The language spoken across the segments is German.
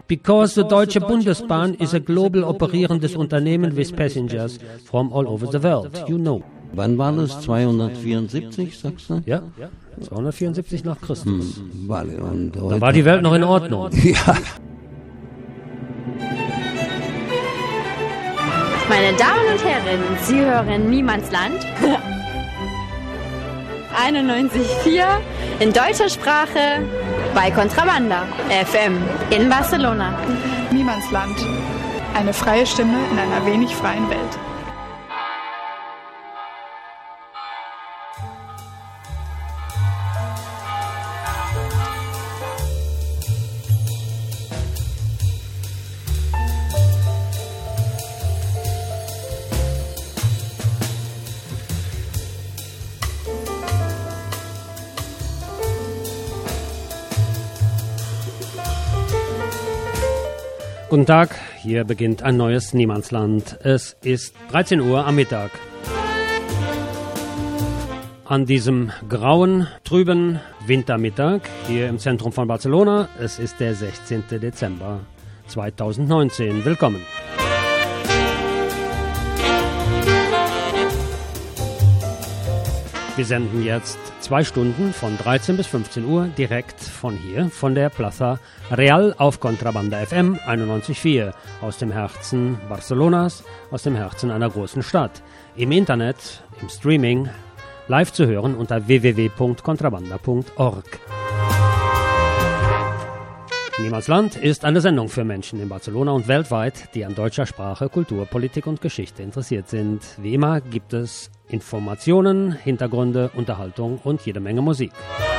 Because the Deutsche Bundesbahn is a global operierendes Unternehmen with passengers from all over the world, you know. Wann war das? 274, sagst du? Ja, 274 nach Christus. Vale, und Da war die Welt noch in Ordnung. Ja. Meine Damen und Herren, Sie hören Niemandsland 91,4 in deutscher Sprache bei Contrabanda FM in Barcelona. Niemandsland. Eine freie Stimme in einer wenig freien Welt. Guten Tag, hier beginnt ein neues Niemandsland. Es ist 13 Uhr am Mittag. An diesem grauen, trüben Wintermittag hier im Zentrum von Barcelona. Es ist der 16. Dezember 2019. Willkommen. Wir senden jetzt 2 Stunden von 13 bis 15 Uhr direkt von hier, von der Plaza Real auf Contrabanda FM 91,4 aus dem Herzen Barcelonas, aus dem Herzen einer großen Stadt. Im Internet, im Streaming, live zu hören unter www.contrabanda.org. Niemandsland ist eine Sendung für Menschen in Barcelona und weltweit, die an deutscher Sprache, Kultur, Politik und Geschichte interessiert sind. Wie immer gibt es Informationen, Hintergründe, Unterhaltung und jede Menge Musik.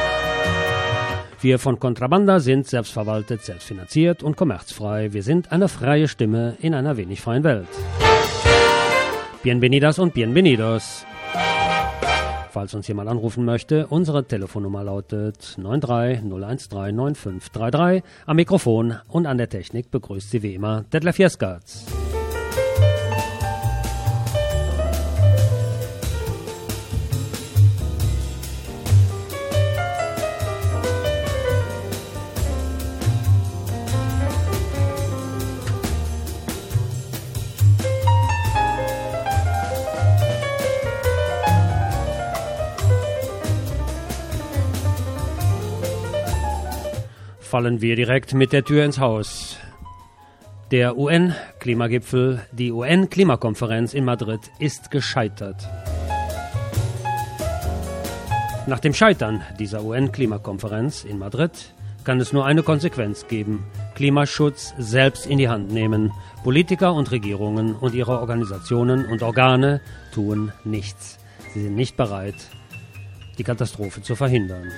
Wir von Contrabanda sind selbstverwaltet, selbstfinanziert und kommerzfrei. Wir sind eine freie Stimme in einer wenig freien Welt. Bienvenidas und bienvenidos. Falls uns jemand anrufen möchte, unsere Telefonnummer lautet 93 013 9533. Am Mikrofon und an der Technik begrüßt Sie wie immer Detlef Jeskarts. Fallen wir direkt mit der Tür ins Haus. Der UN-Klimagipfel, die UN-Klimakonferenz in Madrid ist gescheitert. Nach dem Scheitern dieser UN-Klimakonferenz in Madrid kann es nur eine Konsequenz geben: Klimaschutz selbst in die Hand nehmen. Politiker und Regierungen und ihre Organisationen und Organe tun nichts. Sie sind nicht bereit, die Katastrophe zu verhindern.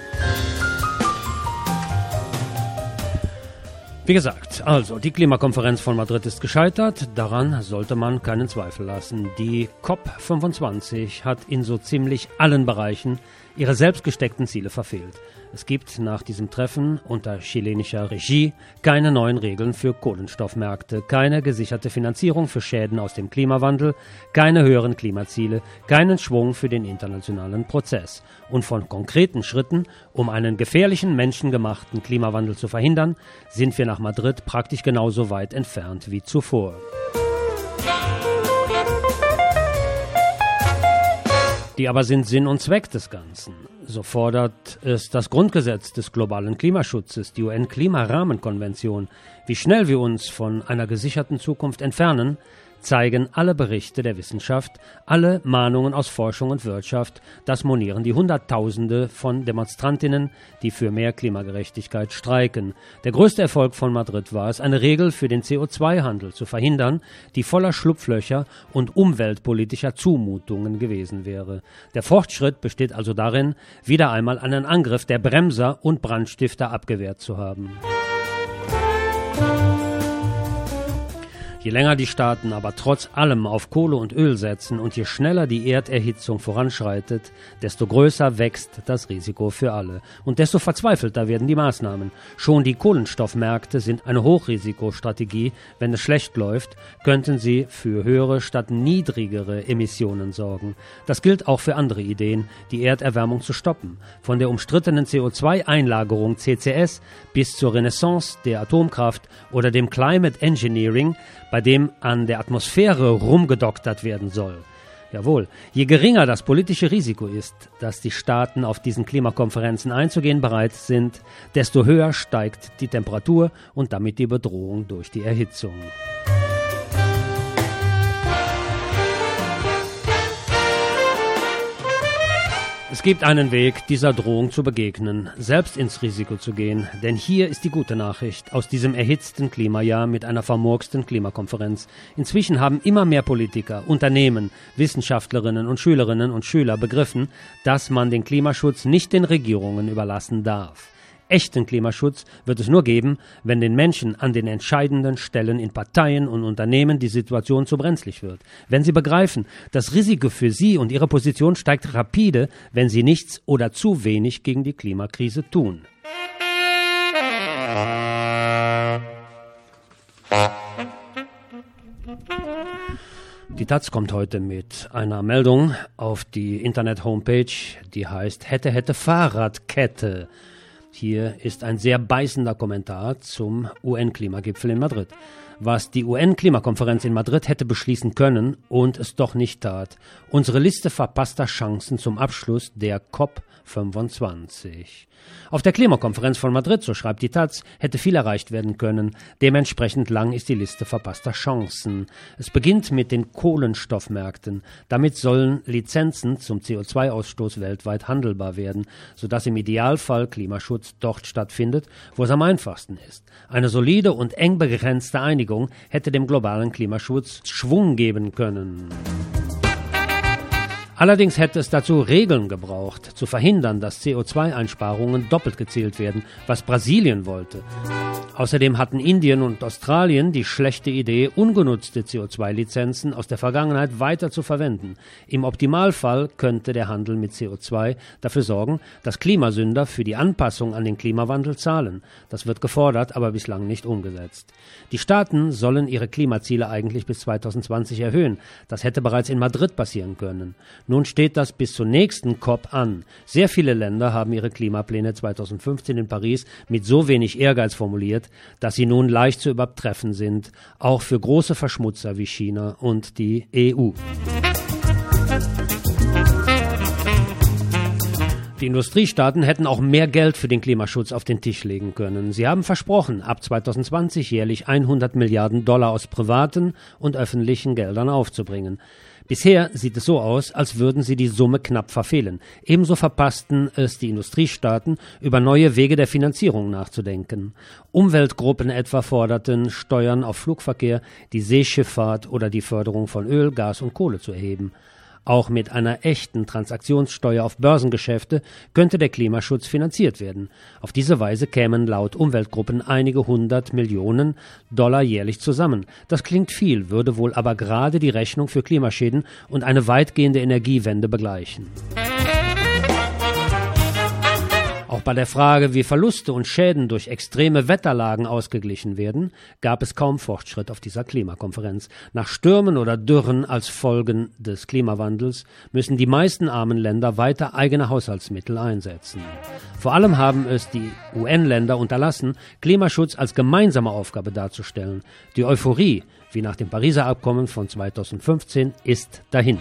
Wie gesagt, also die Klimakonferenz von Madrid ist gescheitert, daran sollte man keinen Zweifel lassen. Die COP25 hat in so ziemlich allen Bereichen ihre selbst gesteckten Ziele verfehlt. Es gibt nach diesem Treffen unter chilenischer Regie keine neuen Regeln für Kohlenstoffmärkte, keine gesicherte Finanzierung für Schäden aus dem Klimawandel, keine höheren Klimaziele, keinen Schwung für den internationalen Prozess. Und von konkreten Schritten, um einen gefährlichen, menschengemachten Klimawandel zu verhindern, sind wir nach Madrid praktisch genauso weit entfernt wie zuvor. Die aber sind Sinn und Zweck des Ganzen. So fordert es das Grundgesetz des globalen Klimaschutzes, die UN-Klimarahmenkonvention. Wie schnell wir uns von einer gesicherten Zukunft entfernen, zeigen alle Berichte der Wissenschaft, alle Mahnungen aus Forschung und Wirtschaft, das monieren die Hunderttausende von Demonstrantinnen, die für mehr Klimagerechtigkeit streiken. Der größte Erfolg von Madrid war es, eine Regel für den CO2-Handel zu verhindern, die voller Schlupflöcher und umweltpolitischer Zumutungen gewesen wäre. Der Fortschritt besteht also darin, wieder einmal einen Angriff der Bremser und Brandstifter abgewehrt zu haben. Je länger die Staaten aber trotz allem auf Kohle und Öl setzen und je schneller die Erderhitzung voranschreitet, desto größer wächst das Risiko für alle. Und desto verzweifelter werden die Maßnahmen. Schon die Kohlenstoffmärkte sind eine Hochrisikostrategie. Wenn es schlecht läuft, könnten sie für höhere statt niedrigere Emissionen sorgen. Das gilt auch für andere Ideen, die Erderwärmung zu stoppen. Von der umstrittenen CO2-Einlagerung CCS bis zur Renaissance der Atomkraft oder dem Climate Engineering, bei dem an der Atmosphäre rumgedoktert werden soll. Jawohl, je geringer das politische Risiko ist, dass die Staaten auf diesen Klimakonferenzen einzugehen bereit sind, desto höher steigt die Temperatur und damit die Bedrohung durch die Erhitzung. Es gibt einen Weg, dieser Drohung zu begegnen, selbst ins Risiko zu gehen, denn hier ist die gute Nachricht aus diesem erhitzten Klimajahr mit einer vermurksten Klimakonferenz. Inzwischen haben immer mehr Politiker, Unternehmen, Wissenschaftlerinnen und Schülerinnen begriffen, dass man den Klimaschutz nicht den Regierungen überlassen darf. Echten Klimaschutz wird es nur geben, wenn den Menschen an den entscheidenden Stellen in Parteien und Unternehmen die Situation zu brenzlig wird. Wenn sie begreifen, das Risiko für sie und ihre Position steigt rapide, wenn sie nichts oder zu wenig gegen die Klimakrise tun. Die Taz kommt heute mit einer Meldung auf die Internet-Homepage, die heißt Hätte Fahrradkette. Hier ist ein sehr beißender Kommentar zum UN-Klimagipfel in Madrid. Was die UN-Klimakonferenz in Madrid hätte beschließen können und es doch nicht tat. Unsere Liste verpasster Chancen zum Abschluss der COP25. Auf der Klimakonferenz von Madrid, so schreibt die Taz, hätte viel erreicht werden können. Dementsprechend lang ist die Liste verpasster Chancen. Es beginnt mit den Kohlenstoffmärkten. Damit sollen Lizenzen zum CO2-Ausstoß weltweit handelbar werden, sodass im Idealfall Klimaschutz dort stattfindet, wo es am einfachsten ist. Eine solide und eng begrenzte Einigung hätte dem globalen Klimaschutz Schwung geben können. Allerdings hätte es dazu Regeln gebraucht, zu verhindern, dass CO2-Einsparungen doppelt gezählt werden, was Brasilien wollte. Außerdem hatten Indien und Australien die schlechte Idee, ungenutzte CO2-Lizenzen aus der Vergangenheit weiter zu verwenden. Im Optimalfall könnte der Handel mit CO2 dafür sorgen, dass Klimasünder für die Anpassung an den Klimawandel zahlen. Das wird gefordert, aber bislang nicht umgesetzt. Die Staaten sollen ihre Klimaziele eigentlich bis 2020 erhöhen. Das hätte bereits in Madrid passieren können. Nun steht das bis zur nächsten COP an. Sehr viele Länder haben ihre Klimapläne 2015 in Paris mit so wenig Ehrgeiz formuliert, dass sie nun leicht zu übertreffen sind, auch für große Verschmutzer wie China und die EU. Die Industriestaaten hätten auch mehr Geld für den Klimaschutz auf den Tisch legen können. Sie haben versprochen, ab 2020 jährlich $100 Milliarden aus privaten und öffentlichen Geldern aufzubringen. Bisher sieht es so aus, als würden sie die Summe knapp verfehlen. Ebenso verpassten es die Industriestaaten, über neue Wege der Finanzierung nachzudenken. Umweltgruppen etwa forderten, Steuern auf Flugverkehr, die Seeschifffahrt oder die Förderung von Öl, Gas und Kohle zu erheben. Auch mit einer echten Transaktionssteuer auf Börsengeschäfte könnte der Klimaschutz finanziert werden. Auf diese Weise kämen laut Umweltgruppen einige $100 Millionen jährlich zusammen. Das klingt viel, würde wohl aber gerade die Rechnung für Klimaschäden und eine weitgehende Energiewende begleichen. Auch bei der Frage, wie Verluste und Schäden durch extreme Wetterlagen ausgeglichen werden, gab es kaum Fortschritt auf dieser Klimakonferenz. Nach Stürmen oder Dürren als Folgen des Klimawandels müssen die meisten armen Länder weiter eigene Haushaltsmittel einsetzen. Vor allem haben es die UN-Länder unterlassen, Klimaschutz als gemeinsame Aufgabe darzustellen. Die Euphorie, wie nach dem Pariser Abkommen von 2015, ist dahin.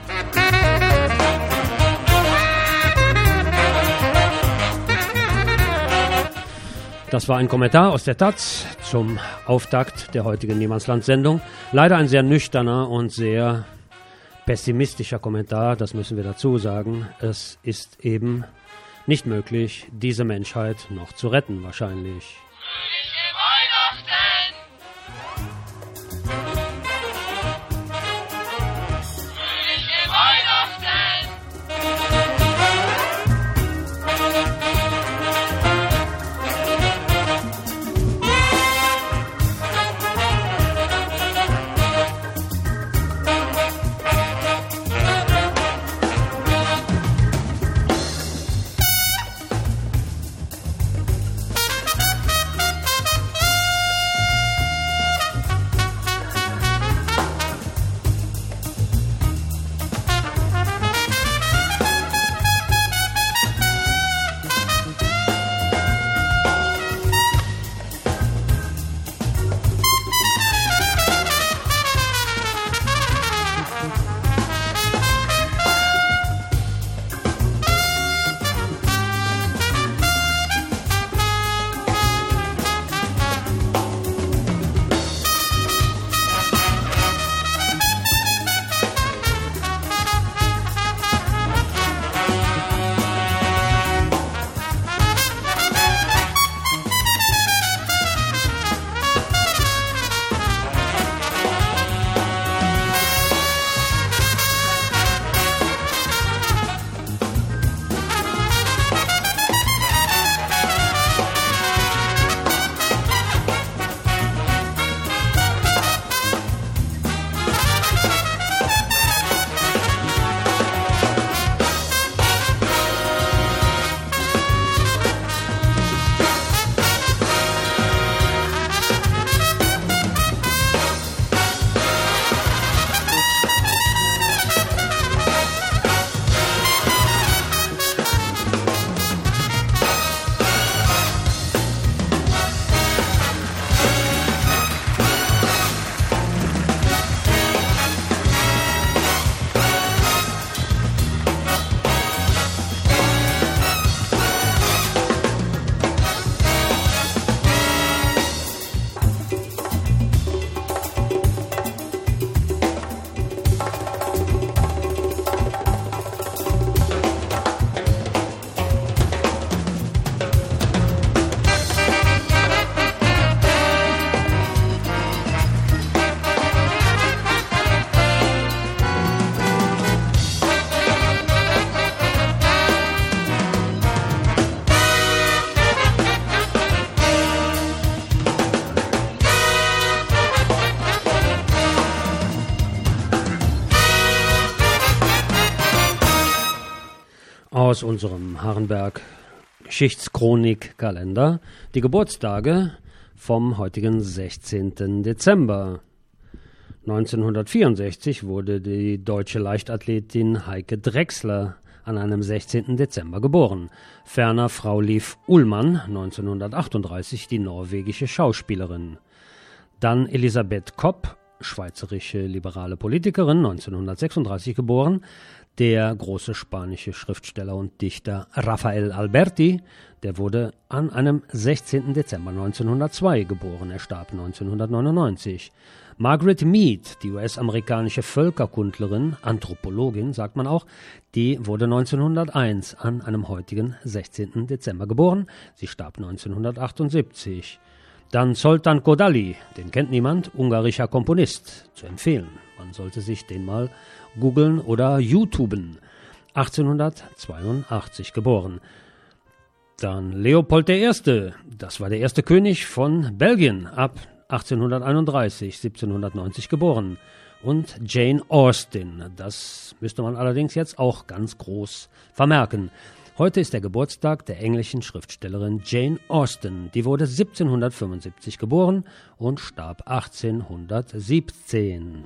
Das war ein Kommentar aus der Taz zum Auftakt der heutigen Niemandsland-Sendung. Leider ein sehr nüchterner und sehr pessimistischer Kommentar, das müssen wir dazu sagen. Es ist eben nicht möglich, diese Menschheit noch zu retten, wahrscheinlich. aus unserem Harrenberg-Geschichtschronik-Kalender die Geburtstage vom heutigen 16. Dezember. 1964 wurde die deutsche Leichtathletin Heike Drechsler an einem 16. Dezember geboren. Ferner Frau Liv Ullmann, 1938, die norwegische Schauspielerin. Dann Elisabeth Kopp, schweizerische liberale Politikerin, 1936 geboren. Der große spanische Schriftsteller und Dichter Rafael Alberti, der wurde an einem 16. Dezember 1902 geboren. Er starb 1999. Margaret Mead, die US-amerikanische Völkerkundlerin, Anthropologin, sagt man auch, die wurde 1901 an einem heutigen 16. Dezember geboren. Sie starb 1978. Dann Zoltán Kodály, den kennt niemand, ungarischer Komponist, zu empfehlen. Man sollte sich den mal googeln oder YouTuben. 1882 geboren. Dann Leopold I., das war der erste König von Belgien, ab 1831, 1790 geboren. Und Jane Austen, das müsste man allerdings jetzt auch ganz groß vermerken. Heute ist der Geburtstag der englischen Schriftstellerin Jane Austen. Die wurde 1775 geboren und starb 1817.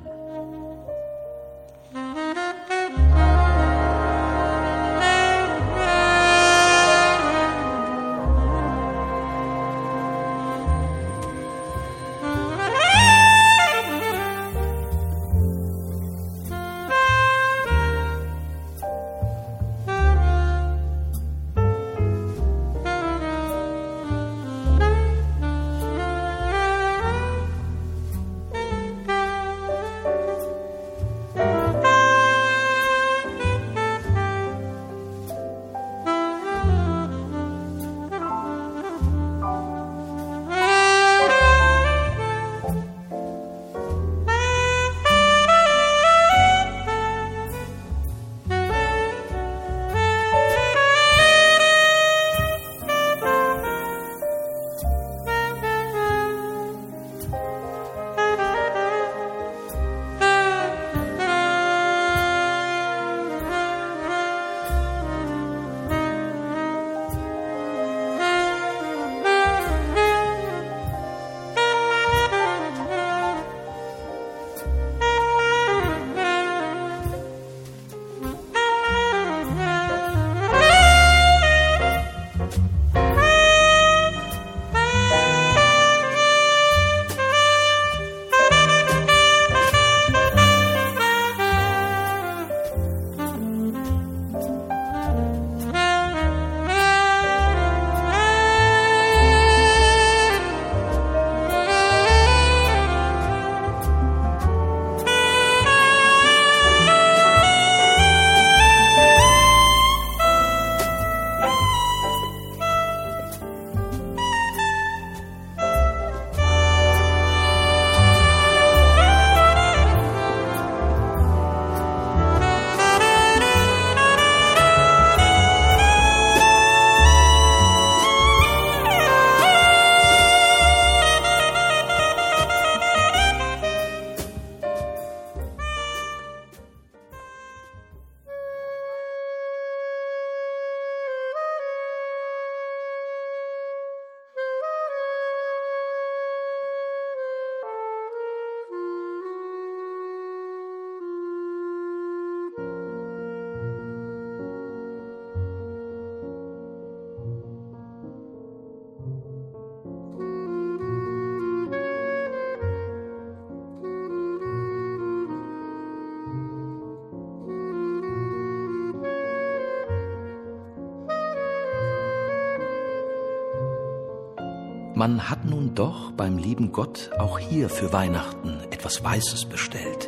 Man hat nun doch beim lieben Gott auch hier für Weihnachten etwas Weißes bestellt.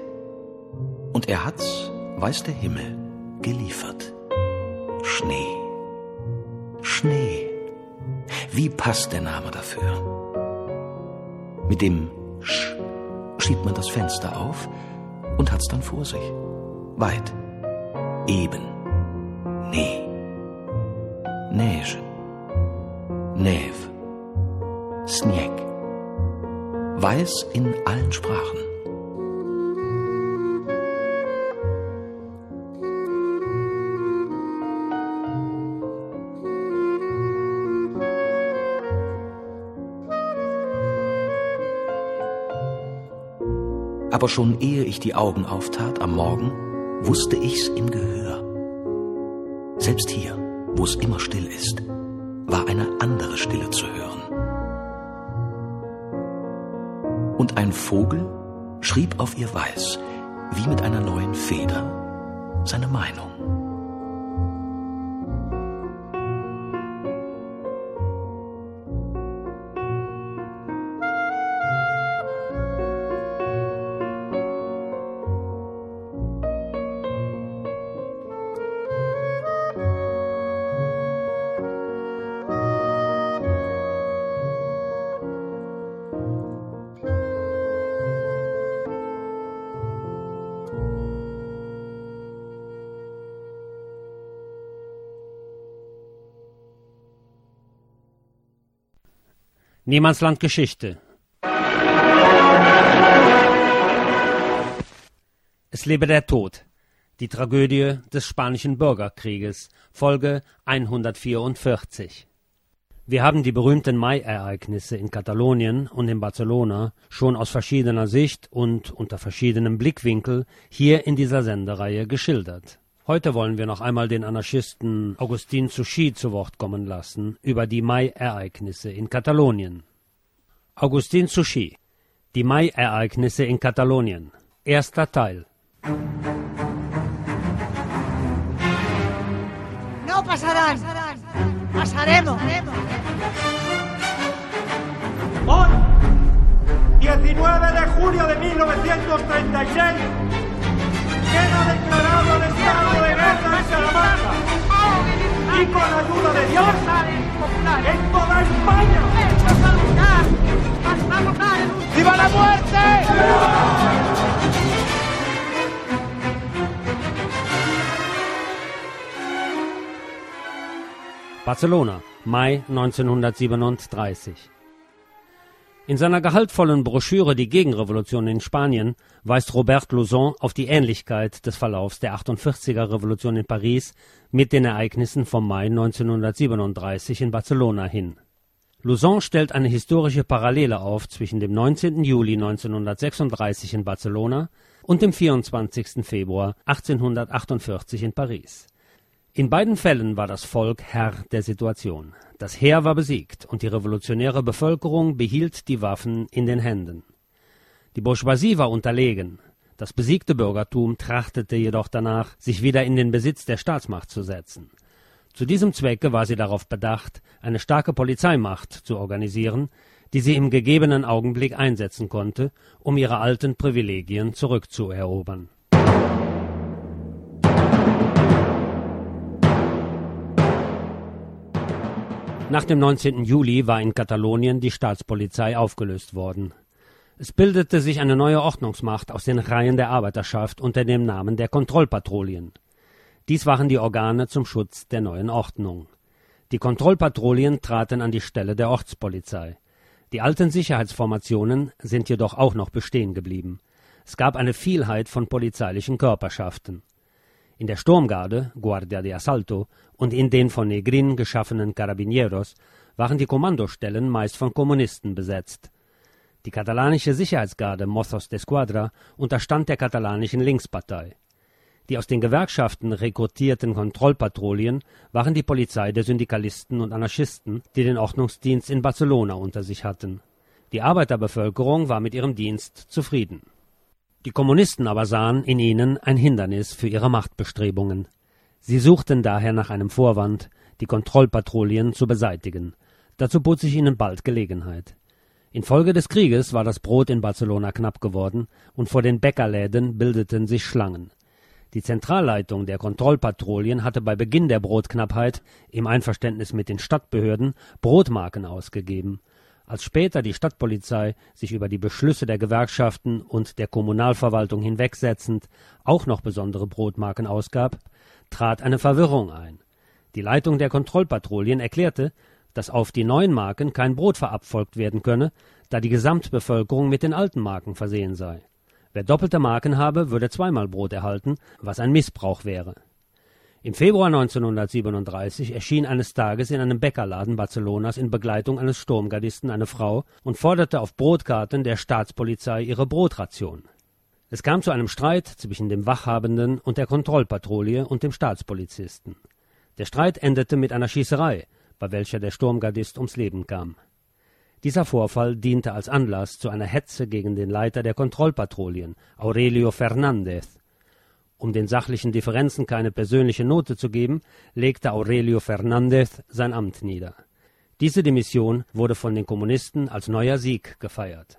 Und er hat's, weiß der Himmel, geliefert. Schnee. Schnee. Wie passt der Name dafür? Mit dem Sch schiebt man das Fenster auf und hat's dann vor sich. Weit. Eben. Nee. Neige. Neve. Snjeg. Weiß in allen Sprachen. Aber schon ehe ich die Augen auftat am Morgen, wusste ich's im Gehör. Selbst hier, wo es immer still ist, war eine andere Stille zu hören. Und ein Vogel schrieb auf ihr Weiß, wie mit einer neuen Feder, seine Meinung. Niemandsland Geschichte. Es lebe der Tod. Die Tragödie des Spanischen Bürgerkrieges, Folge 144. Wir haben die berühmten Mai-Ereignisse in Katalonien und in Barcelona schon aus verschiedener Sicht und unter verschiedenem Blickwinkel hier in dieser Sendereihe geschildert. Heute wollen wir noch einmal den Anarchisten Agustín Suchy zu Wort kommen lassen über die Mai-Ereignisse in Katalonien. Agustín Suchy, die Mai-Ereignisse in Katalonien, erster Teil. No pasarán, pasaremos. Hoy, 19 de julio de 1936, queda declarado el estado de guerra en Salamanca y con ayuda de Dios en toda España. ¡Viva la muerte! Barcelona, Mai 1937. In seiner gehaltvollen Broschüre Die Gegenrevolution in Spanien weist Robert Lauzon auf die Ähnlichkeit des Verlaufs der 48er-Revolution in Paris mit den Ereignissen vom Mai 1937 in Barcelona hin. Lauzon stellt eine historische Parallele auf zwischen dem 19. Juli 1936 in Barcelona und dem 24. Februar 1848 in Paris. In beiden Fällen war das Volk Herr der Situation. Das Heer war besiegt und die revolutionäre Bevölkerung behielt die Waffen in den Händen. Die Bourgeoisie war unterlegen. Das besiegte Bürgertum trachtete jedoch danach, sich wieder in den Besitz der Staatsmacht zu setzen. Zu diesem Zwecke war sie darauf bedacht, eine starke Polizeimacht zu organisieren, die sie im gegebenen Augenblick einsetzen konnte, um ihre alten Privilegien zurückzuerobern. Nach dem 19. Juli war in Katalonien die Staatspolizei aufgelöst worden. Es bildete sich eine neue Ordnungsmacht aus den Reihen der Arbeiterschaft unter dem Namen der Kontrollpatrouillen. Dies waren die Organe zum Schutz der neuen Ordnung. Die Kontrollpatrouillen traten an die Stelle der Ortspolizei. Die alten Sicherheitsformationen sind jedoch auch noch bestehen geblieben. Es gab eine Vielheit von polizeilichen Körperschaften. In der Sturmgarde, Guardia de Asalto, und in den von Negrin geschaffenen Carabineros waren die Kommandostellen meist von Kommunisten besetzt. Die katalanische Sicherheitsgarde Mozos de Escuadra unterstand der katalanischen Linkspartei. Die aus den Gewerkschaften rekrutierten Kontrollpatrouillen waren die Polizei der Syndikalisten und Anarchisten, die den Ordnungsdienst in Barcelona unter sich hatten. Die Arbeiterbevölkerung war mit ihrem Dienst zufrieden. Die Kommunisten aber sahen in ihnen ein Hindernis für ihre Machtbestrebungen. Sie suchten daher nach einem Vorwand, die Kontrollpatrouillen zu beseitigen. Dazu bot sich ihnen bald Gelegenheit. Infolge des Krieges war das Brot in Barcelona knapp geworden und vor den Bäckerläden bildeten sich Schlangen. Die Zentralleitung der Kontrollpatrouillen hatte bei Beginn der Brotknappheit im Einverständnis mit den Stadtbehörden Brotmarken ausgegeben. Als später die Stadtpolizei sich über die Beschlüsse der Gewerkschaften und der Kommunalverwaltung hinwegsetzend auch noch besondere Brotmarken ausgab, trat eine Verwirrung ein. Die Leitung der Kontrollpatrouillen erklärte, dass auf die neuen Marken kein Brot verabfolgt werden könne, da die Gesamtbevölkerung mit den alten Marken versehen sei. Wer doppelte Marken habe, würde zweimal Brot erhalten, was ein Missbrauch wäre. Im Februar 1937 erschien eines Tages in einem Bäckerladen Barcelonas in Begleitung eines Sturmgardisten eine Frau und forderte auf Brotkarten der Staatspolizei ihre Brotration. Es kam zu einem Streit zwischen dem Wachhabenden und der Kontrollpatrouille und dem Staatspolizisten. Der Streit endete mit einer Schießerei, bei welcher der Sturmgardist ums Leben kam. Dieser Vorfall diente als Anlass zu einer Hetze gegen den Leiter der Kontrollpatrouillen, Aurelio Fernández. Um den sachlichen Differenzen keine persönliche Note zu geben, legte Aurelio Fernández sein Amt nieder. Diese Demission wurde von den Kommunisten als neuer Sieg gefeiert.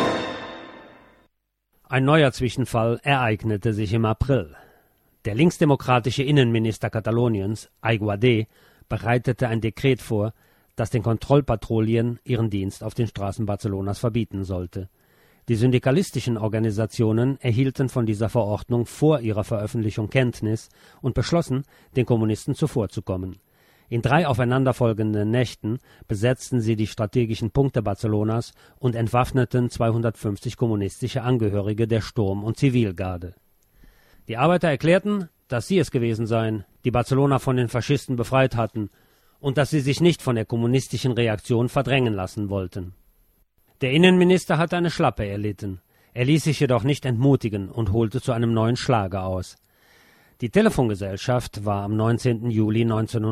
Ein neuer Zwischenfall ereignete sich im April. Der linksdemokratische Innenminister Kataloniens, Aiguade, bereitete ein Dekret vor, das den Kontrollpatrouillen ihren Dienst auf den Straßen Barcelonas verbieten sollte. Die syndikalistischen Organisationen erhielten von dieser Verordnung vor ihrer Veröffentlichung Kenntnis und beschlossen, den Kommunisten zuvorzukommen. In 3 aufeinanderfolgenden Nächten besetzten sie die strategischen Punkte Barcelonas und entwaffneten 250 kommunistische Angehörige der Sturm- und Zivilgarde. Die Arbeiter erklärten, dass sie es gewesen seien, die Barcelona von den Faschisten befreit hatten und dass sie sich nicht von der kommunistischen Reaktion verdrängen lassen wollten. Der Innenminister hatte eine Schlappe erlitten. Er ließ sich jedoch nicht entmutigen und holte zu einem neuen Schlage aus. Die Telefongesellschaft war am 19. Juli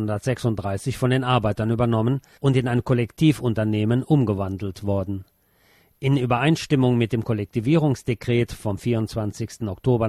1936 von den Arbeitern übernommen und in ein Kollektivunternehmen umgewandelt worden. In Übereinstimmung mit dem Kollektivierungsdekret vom 24. Oktober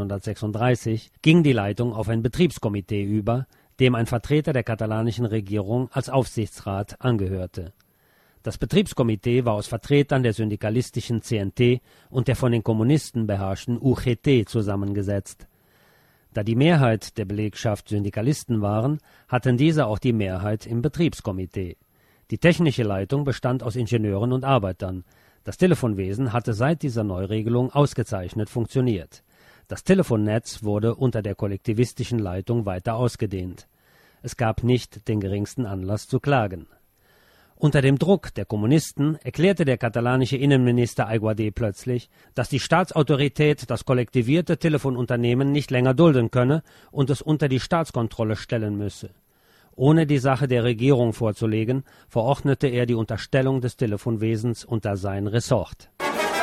1936 ging die Leitung auf ein Betriebskomitee über, dem ein Vertreter der katalanischen Regierung als Aufsichtsrat angehörte. Das Betriebskomitee war aus Vertretern der syndikalistischen CNT und der von den Kommunisten beherrschten UGT zusammengesetzt. Da die Mehrheit der Belegschaft Syndikalisten waren, hatten diese auch die Mehrheit im Betriebskomitee. Die technische Leitung bestand aus Ingenieuren und Arbeitern. Das Telefonwesen hatte seit dieser Neuregelung ausgezeichnet funktioniert. Das Telefonnetz wurde unter der kollektivistischen Leitung weiter ausgedehnt. Es gab nicht den geringsten Anlass zu klagen. Unter dem Druck der Kommunisten erklärte der katalanische Innenminister Aiguade plötzlich, dass die Staatsautorität das kollektivierte Telefonunternehmen nicht länger dulden könne und es unter die Staatskontrolle stellen müsse. Ohne die Sache der Regierung vorzulegen, verordnete er die Unterstellung des Telefonwesens unter sein Ressort.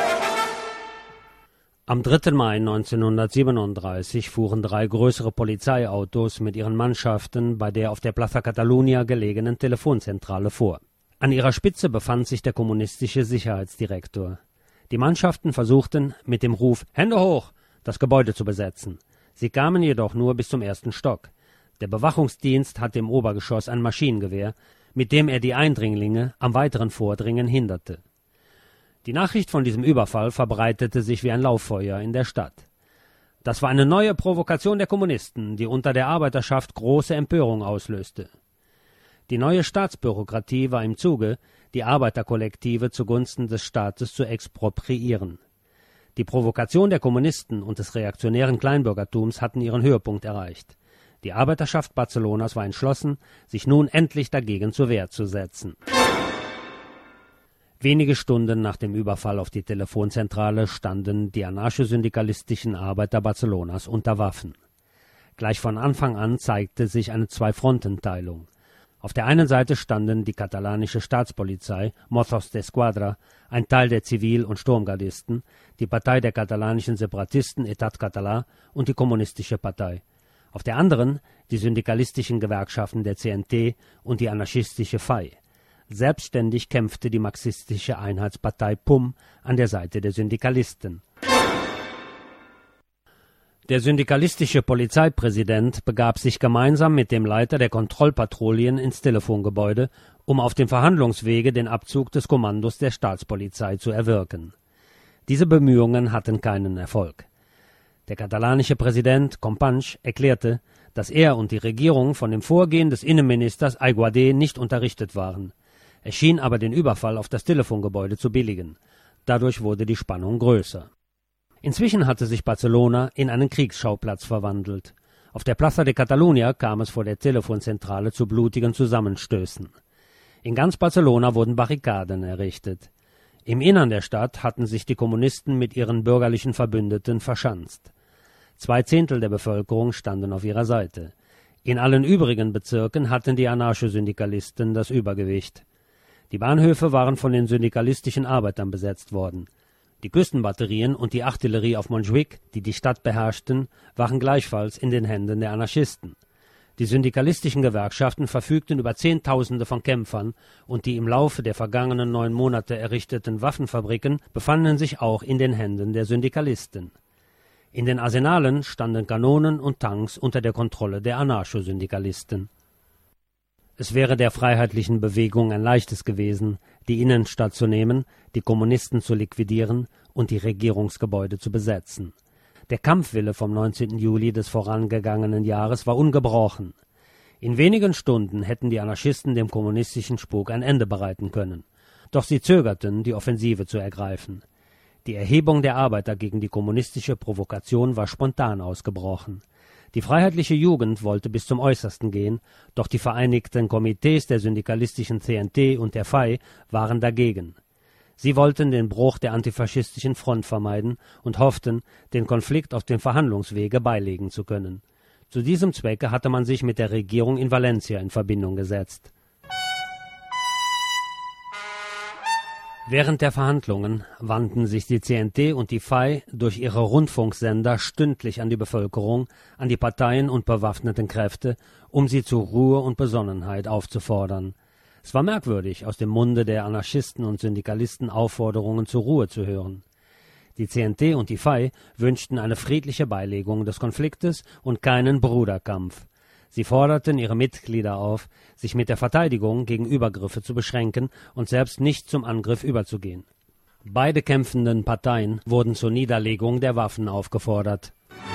Am 3. Mai 1937 fuhren 3 größere Polizeiautos mit ihren Mannschaften bei der auf der Plaza Catalunya gelegenen Telefonzentrale vor. An ihrer Spitze befand sich der kommunistische Sicherheitsdirektor. Die Mannschaften versuchten, mit dem Ruf »Hände hoch!« das Gebäude zu besetzen. Sie kamen jedoch nur bis zum 1. Stock. Der Bewachungsdienst hatte im Obergeschoss ein Maschinengewehr, mit dem er die Eindringlinge am weiteren Vordringen hinderte. Die Nachricht von diesem Überfall verbreitete sich wie ein Lauffeuer in der Stadt. Das war eine neue Provokation der Kommunisten, die unter der Arbeiterschaft große Empörung auslöste. Die neue Staatsbürokratie war im Zuge, die Arbeiterkollektive zugunsten des Staates zu expropriieren. Die Provokation der Kommunisten und des reaktionären Kleinbürgertums hatten ihren Höhepunkt erreicht. Die Arbeiterschaft Barcelonas war entschlossen, sich nun endlich dagegen zur Wehr zu setzen. Wenige Stunden nach dem Überfall auf die Telefonzentrale standen die anarcho-syndikalistischen Arbeiter Barcelonas unter Waffen. Gleich von Anfang an zeigte sich eine Zwei-Fronten-Teilung. Auf der einen Seite standen die katalanische Staatspolizei, Mossos d'Esquadra, ein Teil der Zivil- und Sturmgardisten, die Partei der katalanischen Separatisten Etat Català und die Kommunistische Partei. Auf der anderen die syndikalistischen Gewerkschaften der CNT und die anarchistische FAI. Selbstständig kämpfte die marxistische Einheitspartei PUM an der Seite der Syndikalisten. Der syndikalistische Polizeipräsident begab sich gemeinsam mit dem Leiter der Kontrollpatrouillen ins Telefongebäude, um auf dem Verhandlungswege den Abzug des Kommandos der Staatspolizei zu erwirken. Diese Bemühungen hatten keinen Erfolg. Der katalanische Präsident Companys erklärte, dass er und die Regierung von dem Vorgehen des Innenministers Aiguade nicht unterrichtet waren. Er schien aber den Überfall auf das Telefongebäude zu billigen. Dadurch wurde die Spannung größer. Inzwischen hatte sich Barcelona in einen Kriegsschauplatz verwandelt. Auf der Plaza de Catalunya kam es vor der Telefonzentrale zu blutigen Zusammenstößen. In ganz Barcelona wurden Barrikaden errichtet. Im Innern der Stadt hatten sich die Kommunisten mit ihren bürgerlichen Verbündeten verschanzt. 2/10 der Bevölkerung standen auf ihrer Seite. In allen übrigen Bezirken hatten die Anarcho-Syndikalisten das Übergewicht. Die Bahnhöfe waren von den syndikalistischen Arbeitern besetzt worden. Die Küstenbatterien und die Artillerie auf Montjuic, die die Stadt beherrschten, waren gleichfalls in den Händen der Anarchisten. Die syndikalistischen Gewerkschaften verfügten über Zehntausende von Kämpfern und die im Laufe der vergangenen 9 Monate errichteten Waffenfabriken befanden sich auch in den Händen der Syndikalisten. In den Arsenalen standen Kanonen und Tanks unter der Kontrolle der Anarcho-Syndikalisten. Es wäre der freiheitlichen Bewegung ein leichtes gewesen, die Innenstadt zu nehmen, die Kommunisten zu liquidieren und die Regierungsgebäude zu besetzen. Der Kampfwille vom 19. Juli des vorangegangenen Jahres war ungebrochen. In wenigen Stunden hätten die Anarchisten dem kommunistischen Spuk ein Ende bereiten können. Doch sie zögerten, die Offensive zu ergreifen. Die Erhebung der Arbeiter gegen die kommunistische Provokation war spontan ausgebrochen. Die freiheitliche Jugend wollte bis zum Äußersten gehen, doch die vereinigten Komitees der syndikalistischen CNT und der FAI waren dagegen. Sie wollten den Bruch der antifaschistischen Front vermeiden und hofften, den Konflikt auf dem Verhandlungswege beilegen zu können. Zu diesem Zwecke hatte man sich mit der Regierung in Valencia in Verbindung gesetzt. Während der Verhandlungen wandten sich die CNT und die FAI durch ihre Rundfunksender stündlich an die Bevölkerung, an die Parteien und bewaffneten Kräfte, um sie zu Ruhe und Besonnenheit aufzufordern. Es war merkwürdig, aus dem Munde der Anarchisten und Syndikalisten Aufforderungen zur Ruhe zu hören. Die CNT und die FAI wünschten eine friedliche Beilegung des Konfliktes und keinen Bruderkampf. Sie forderten ihre Mitglieder auf, sich mit der Verteidigung gegen Übergriffe zu beschränken und selbst nicht zum Angriff überzugehen. Beide kämpfenden Parteien wurden zur Niederlegung der Waffen aufgefordert.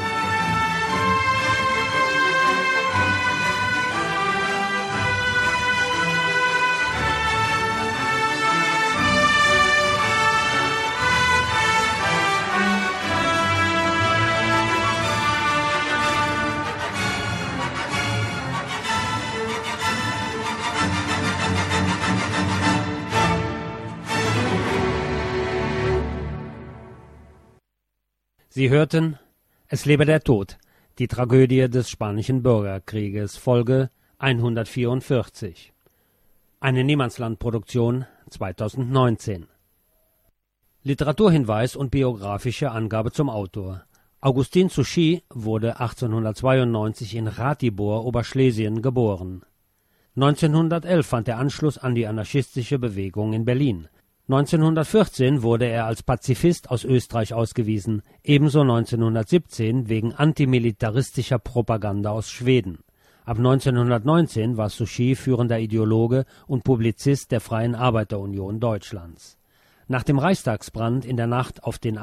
Sie hörten »Es lebe der Tod«, die Tragödie des Spanischen Bürgerkrieges, Folge 144. Eine Niemandslandproduktion 2019. Literaturhinweis und biografische Angabe zum Autor. Augustin Souchy wurde 1892 in Ratibor, Oberschlesien, geboren. 1911 fand er Anschluss an die anarchistische Bewegung in Berlin. 1914 wurde er als Pazifist aus Österreich ausgewiesen, ebenso 1917 wegen antimilitaristischer Propaganda aus Schweden. Ab 1919 war Souchy führender Ideologe und Publizist der Freien Arbeiterunion Deutschlands. Nach dem Reichstagsbrand in der Nacht auf den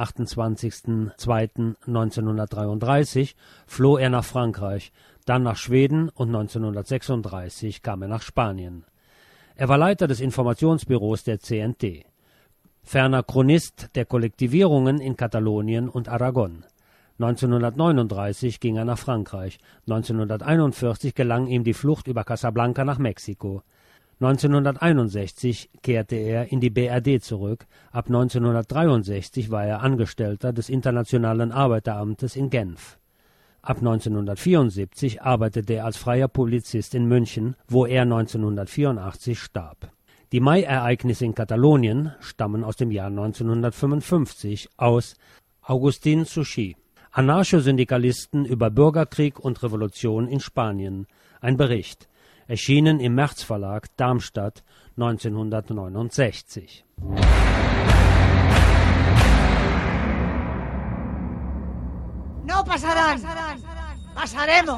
28.02.1933 floh er nach Frankreich, dann nach Schweden und 1936 kam er nach Spanien. Er war Leiter des Informationsbüros der CNT. Ferner Chronist der Kollektivierungen in Katalonien und Aragon. 1939 ging er nach Frankreich. 1941 gelang ihm die Flucht über Casablanca nach Mexiko. 1961 kehrte er in die BRD zurück. Ab 1963 war er Angestellter des Internationalen Arbeiteramtes in Genf. Ab 1974 arbeitete er als freier Publizist in München, wo er 1984 starb. Die Mai-Ereignisse in Katalonien stammen aus dem Jahr 1955 aus Augustin Souchy. Anarcho-Syndikalisten über Bürgerkrieg und Revolution in Spanien. Ein Bericht. Erschienen im März Verlag, Darmstadt, 1969. No pasarán. Pasaremos.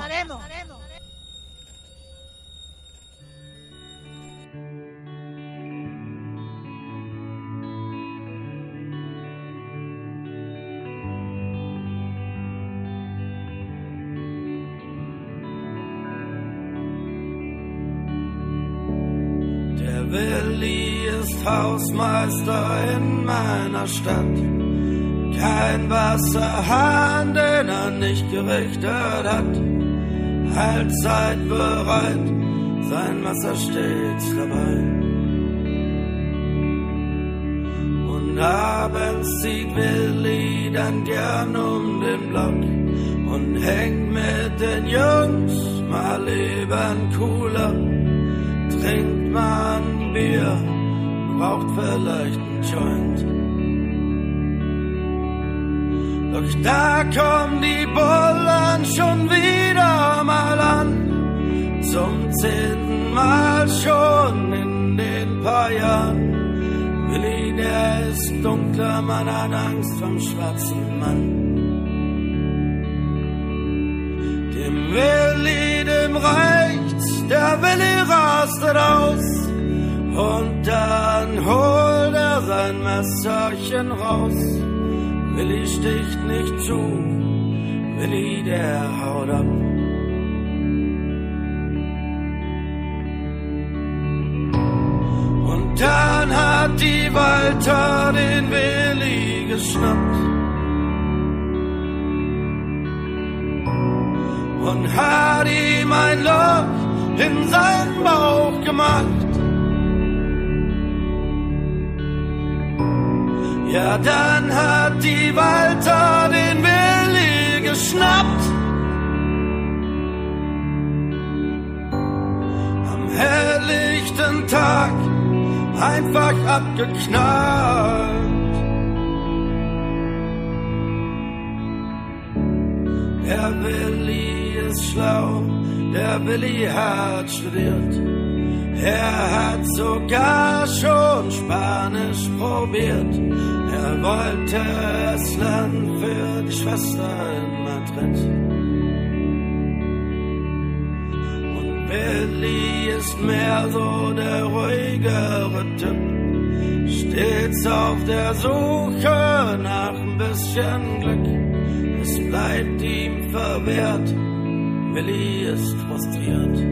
Der Willi ist Hausmeister in meiner Stadt. Kein Wasserhahn, den er nicht gerichtet hat. Allzeit bereit, sein Messer stets dabei. Und abends zieht Willi dann gern um den Block und hängt mit den Jungs mal eben cooler. Trinkt man Bier, raucht vielleicht einen Joint. Doch da kommen die Bullen schon wieder mal an, zum 10. Mal schon in den paar Jahren. Willi, der ist dunkler, man hat Angst vom schwarzen Mann. Dem Willi, dem reicht's, der Willi rastet aus. Und dann holt er sein Messerchen raus. Willi sticht nicht zu, Willi, der haut ab. Und dann hat die Walter den Willi geschnappt und hat ihm ein Loch in seinen Bauch gemacht. Ja, dann hat die Walter den Willi geschnappt. Am helllichten Tag einfach abgeknallt. Der Willi ist schlau, der Willi hat studiert. Er hat sogar schon Spanisch probiert. Er wollte es lernen für die Schwester in Madrid. Und Willi ist mehr so der ruhigere Typ, stets auf der Suche nach ein bisschen Glück. Es bleibt ihm verwehrt, Willi ist frustriert.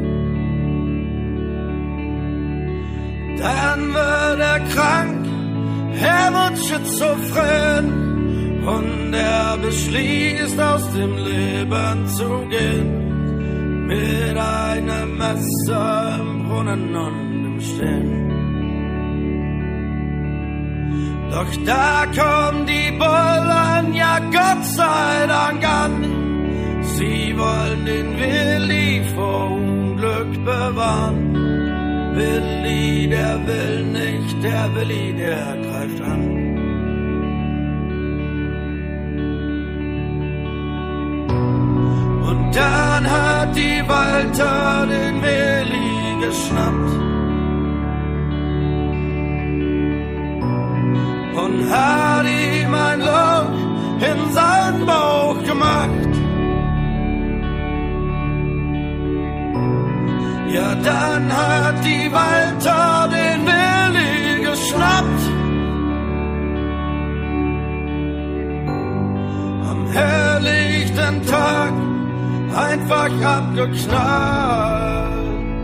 Dann wird er krank, er wird schizophren und er beschließt, aus dem Leben zu gehen, mit einem Messer im Brunnen und im Stehen. Doch da kommen die Bullen, ja Gott sei Dank an. Sie wollen den Willi vor Unglück bewahren. Willi, der will nicht, der Willi, der greift an. Und dann hat die Walter den Willi geschnappt und hat ihm ein Loch in seinen Bauch gemacht. Ja, dann hat die Walter den Willi geschnappt. Am helllichten Tag einfach abgeknallt.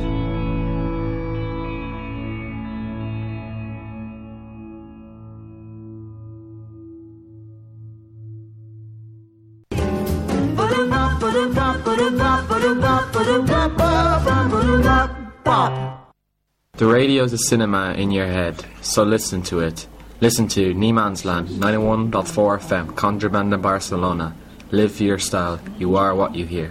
The radio is a cinema in your head, so listen to it. Listen to Nieman's Land, 91.4 FM, Contrabanda Barcelona. Live for your style. You are what you hear.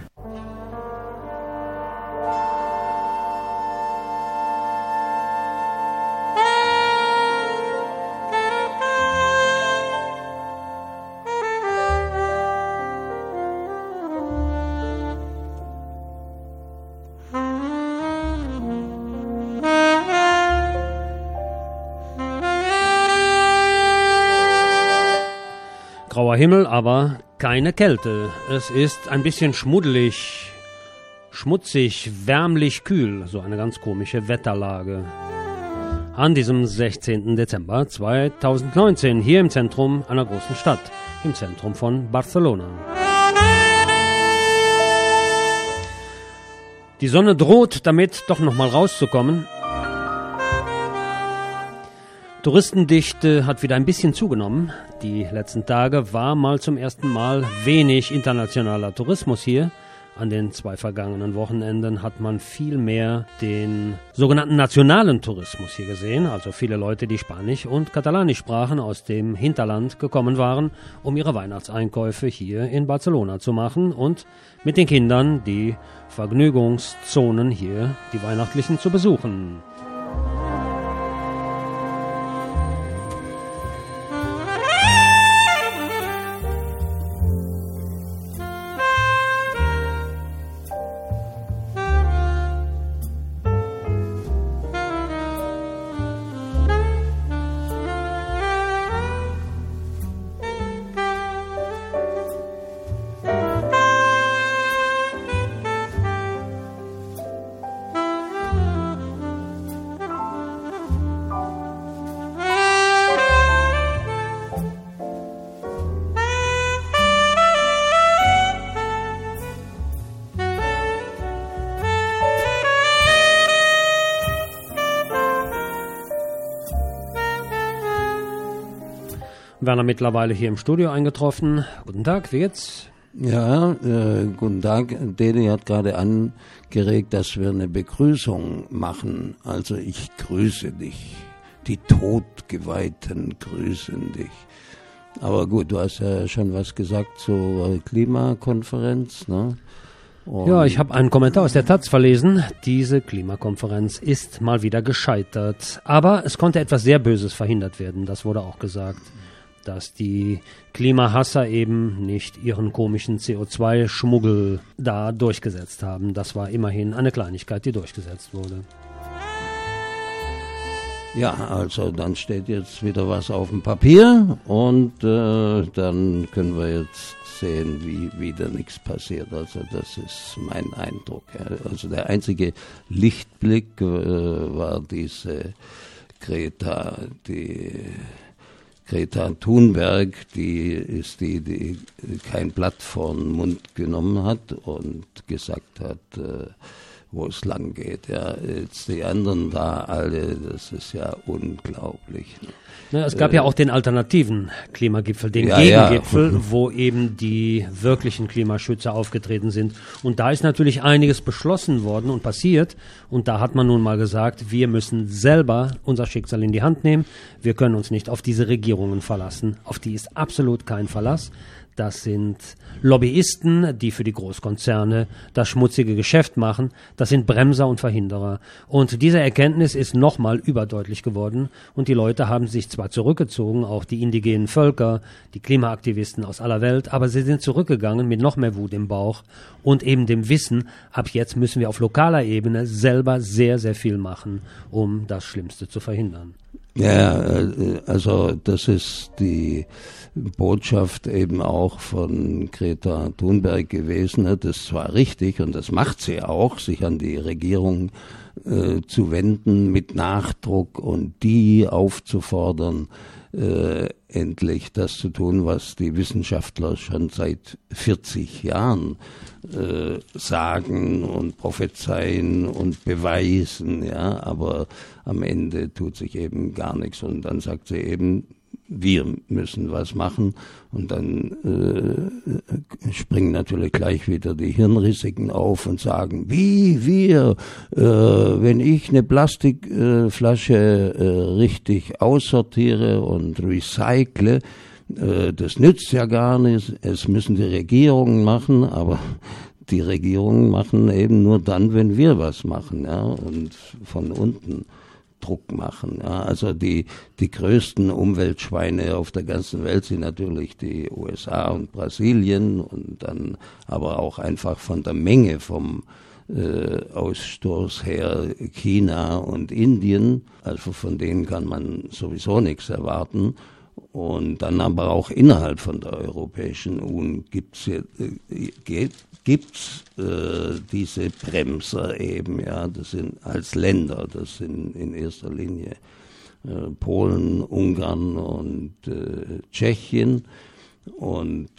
Grauer Himmel, aber keine Kälte. Es ist ein bisschen schmuddelig, schmutzig, wärmlich, kühl. So eine ganz komische Wetterlage. An diesem 16. Dezember 2019 hier im Zentrum einer großen Stadt, im Zentrum von Barcelona. Die Sonne droht damit, doch nochmal rauszukommen. Touristendichte hat wieder ein bisschen zugenommen. Die letzten Tage war mal zum ersten Mal wenig internationaler Tourismus hier. An den 2 vergangenen Wochenenden hat man viel mehr den sogenannten nationalen Tourismus hier gesehen. Also viele Leute, die Spanisch und Katalanisch sprachen, aus dem Hinterland gekommen waren, um ihre Weihnachtseinkäufe hier in Barcelona zu machen und mit den Kindern die Vergnügungszonen hier, die weihnachtlichen, zu besuchen. Werner mittlerweile hier im Studio eingetroffen. Guten Tag, wie geht's? Ja, guten Tag. Deni hat gerade angeregt, dass wir eine Begrüßung machen. Also ich grüße dich. Die Todgeweihten grüßen dich. Aber gut, du hast ja schon was gesagt zur Klimakonferenz, ne? Ja, ich habe einen Kommentar aus der Taz verlesen. Diese Klimakonferenz ist mal wieder gescheitert. Aber es konnte etwas sehr Böses verhindert werden, das wurde auch gesagt. Dass die Klimahasser eben nicht ihren komischen CO2-Schmuggel da durchgesetzt haben. Das war immerhin eine Kleinigkeit, die durchgesetzt wurde. Ja, also dann steht jetzt wieder was auf dem Papier und dann können wir jetzt sehen, wie wieder nichts passiert. Also das ist mein Eindruck. Ja. Also der einzige Lichtblick war diese Greta Thunberg, die kein Blatt vor den Mund genommen hat und gesagt hat, wo es lang geht. Ja, jetzt die anderen da alle, das ist ja unglaublich. Ne, es gab ja auch den alternativen Klimagipfel, den Gegengipfel, wo eben die wirklichen Klimaschützer aufgetreten sind. Und da ist natürlich einiges beschlossen worden und passiert. Und da hat man nun mal gesagt, wir müssen selber unser Schicksal in die Hand nehmen. Wir können uns nicht auf diese Regierungen verlassen. Auf die ist absolut kein Verlass. Das sind Lobbyisten, die für die Großkonzerne das schmutzige Geschäft machen. Das sind Bremser und Verhinderer. Und diese Erkenntnis ist nochmal überdeutlich geworden. Und die Leute haben sich zwar zurückgezogen, auch die indigenen Völker, die Klimaaktivisten aus aller Welt, aber sie sind zurückgegangen mit noch mehr Wut im Bauch und eben dem Wissen, ab jetzt müssen wir auf lokaler Ebene selber sehr, sehr viel machen, um das Schlimmste zu verhindern. Ja, also das ist die Botschaft eben auch von Greta Thunberg gewesen. Das ist zwar richtig und das macht sie auch, sich an die Regierung zu wenden mit Nachdruck und die aufzufordern, endlich das zu tun, was die Wissenschaftler schon seit 40 Jahren sagen und prophezeien und beweisen, ja, aber am Ende tut sich eben gar nichts und dann sagt sie eben, wir müssen was machen und dann springen natürlich gleich wieder die Hirnrissigen auf und sagen, wie wir, wenn ich eine Plastikflasche richtig aussortiere und recycle, das nützt ja gar nicht, es müssen die Regierungen machen, aber die Regierungen machen eben nur dann, wenn wir was machen, ja, und von unten Druck machen. Ja. Also die größten Umweltschweine auf der ganzen Welt sind natürlich die USA und Brasilien und dann aber auch einfach von der Menge vom Ausstoß her China und Indien. Also von denen kann man sowieso nichts erwarten. Und dann aber auch innerhalb von der Europäischen Union gibt's diese Bremser eben, ja, das sind als Länder, das sind in erster Linie Polen, Ungarn und Tschechien und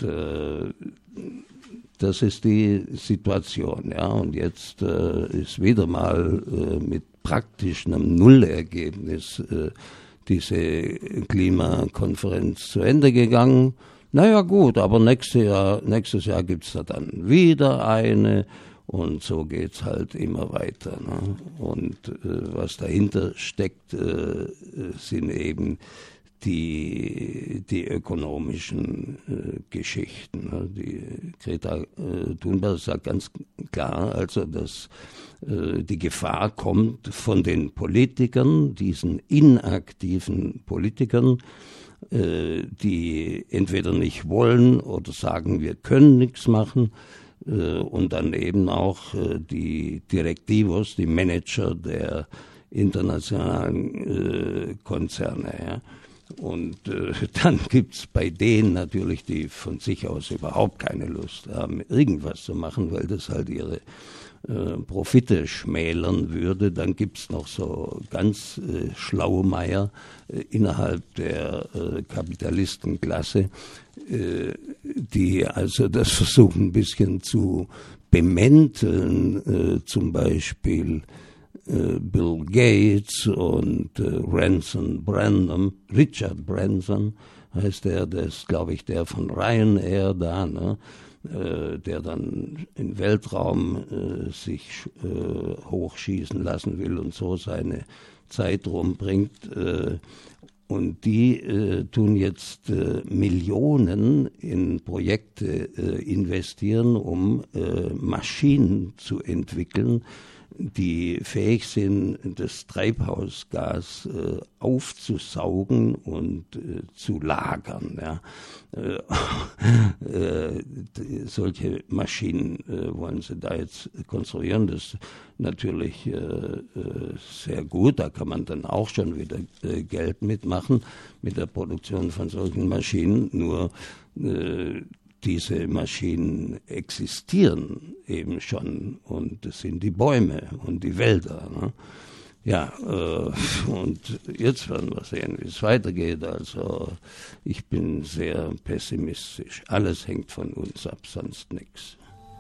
das ist die Situation, ja, und jetzt ist wieder mal mit praktisch einem Nullergebnis diese Klimakonferenz zu Ende gegangen. Naja gut, aber nächstes Jahr gibt's da dann wieder eine und so geht's halt immer weiter. Ne? Und was dahinter steckt, sind eben die ökonomischen Geschichten. Ne? Die Greta Thunberg sagt ganz klar, also dass die Gefahr kommt von den Politikern, diesen inaktiven Politikern, die entweder nicht wollen oder sagen, wir können nichts machen, und dann eben auch die Directivos, die Manager der internationalen Konzerne. Ja. Und dann gibt's bei denen natürlich, die von sich aus überhaupt keine Lust haben, irgendwas zu machen, weil das halt ihre Profite schmälern würde. Dann gibt's noch so ganz schlaue Meier innerhalb der Kapitalistenklasse, die also das versuchen ein bisschen zu bemänteln, zum Beispiel Bill Gates und Richard Branson, heißt der, das ist, glaube ich, der von Ryanair da, ne? Der dann im Weltraum sich hochschießen lassen will und so seine Zeit rumbringt. Und die tun jetzt Millionen in Projekte investieren, um Maschinen zu entwickeln, die fähig sind, das Treibhausgas aufzusaugen und zu lagern. Ja. Solche Maschinen wollen sie da jetzt konstruieren. Das ist natürlich sehr gut. Da kann man dann auch schon wieder Geld mitmachen mit der Produktion von solchen Maschinen. Nur diese Maschinen existieren eben schon und das sind die Bäume und die Wälder. Ne? Ja, und jetzt werden wir sehen, wie es weitergeht. Also ich bin sehr pessimistisch. Alles hängt von uns ab, sonst nichts.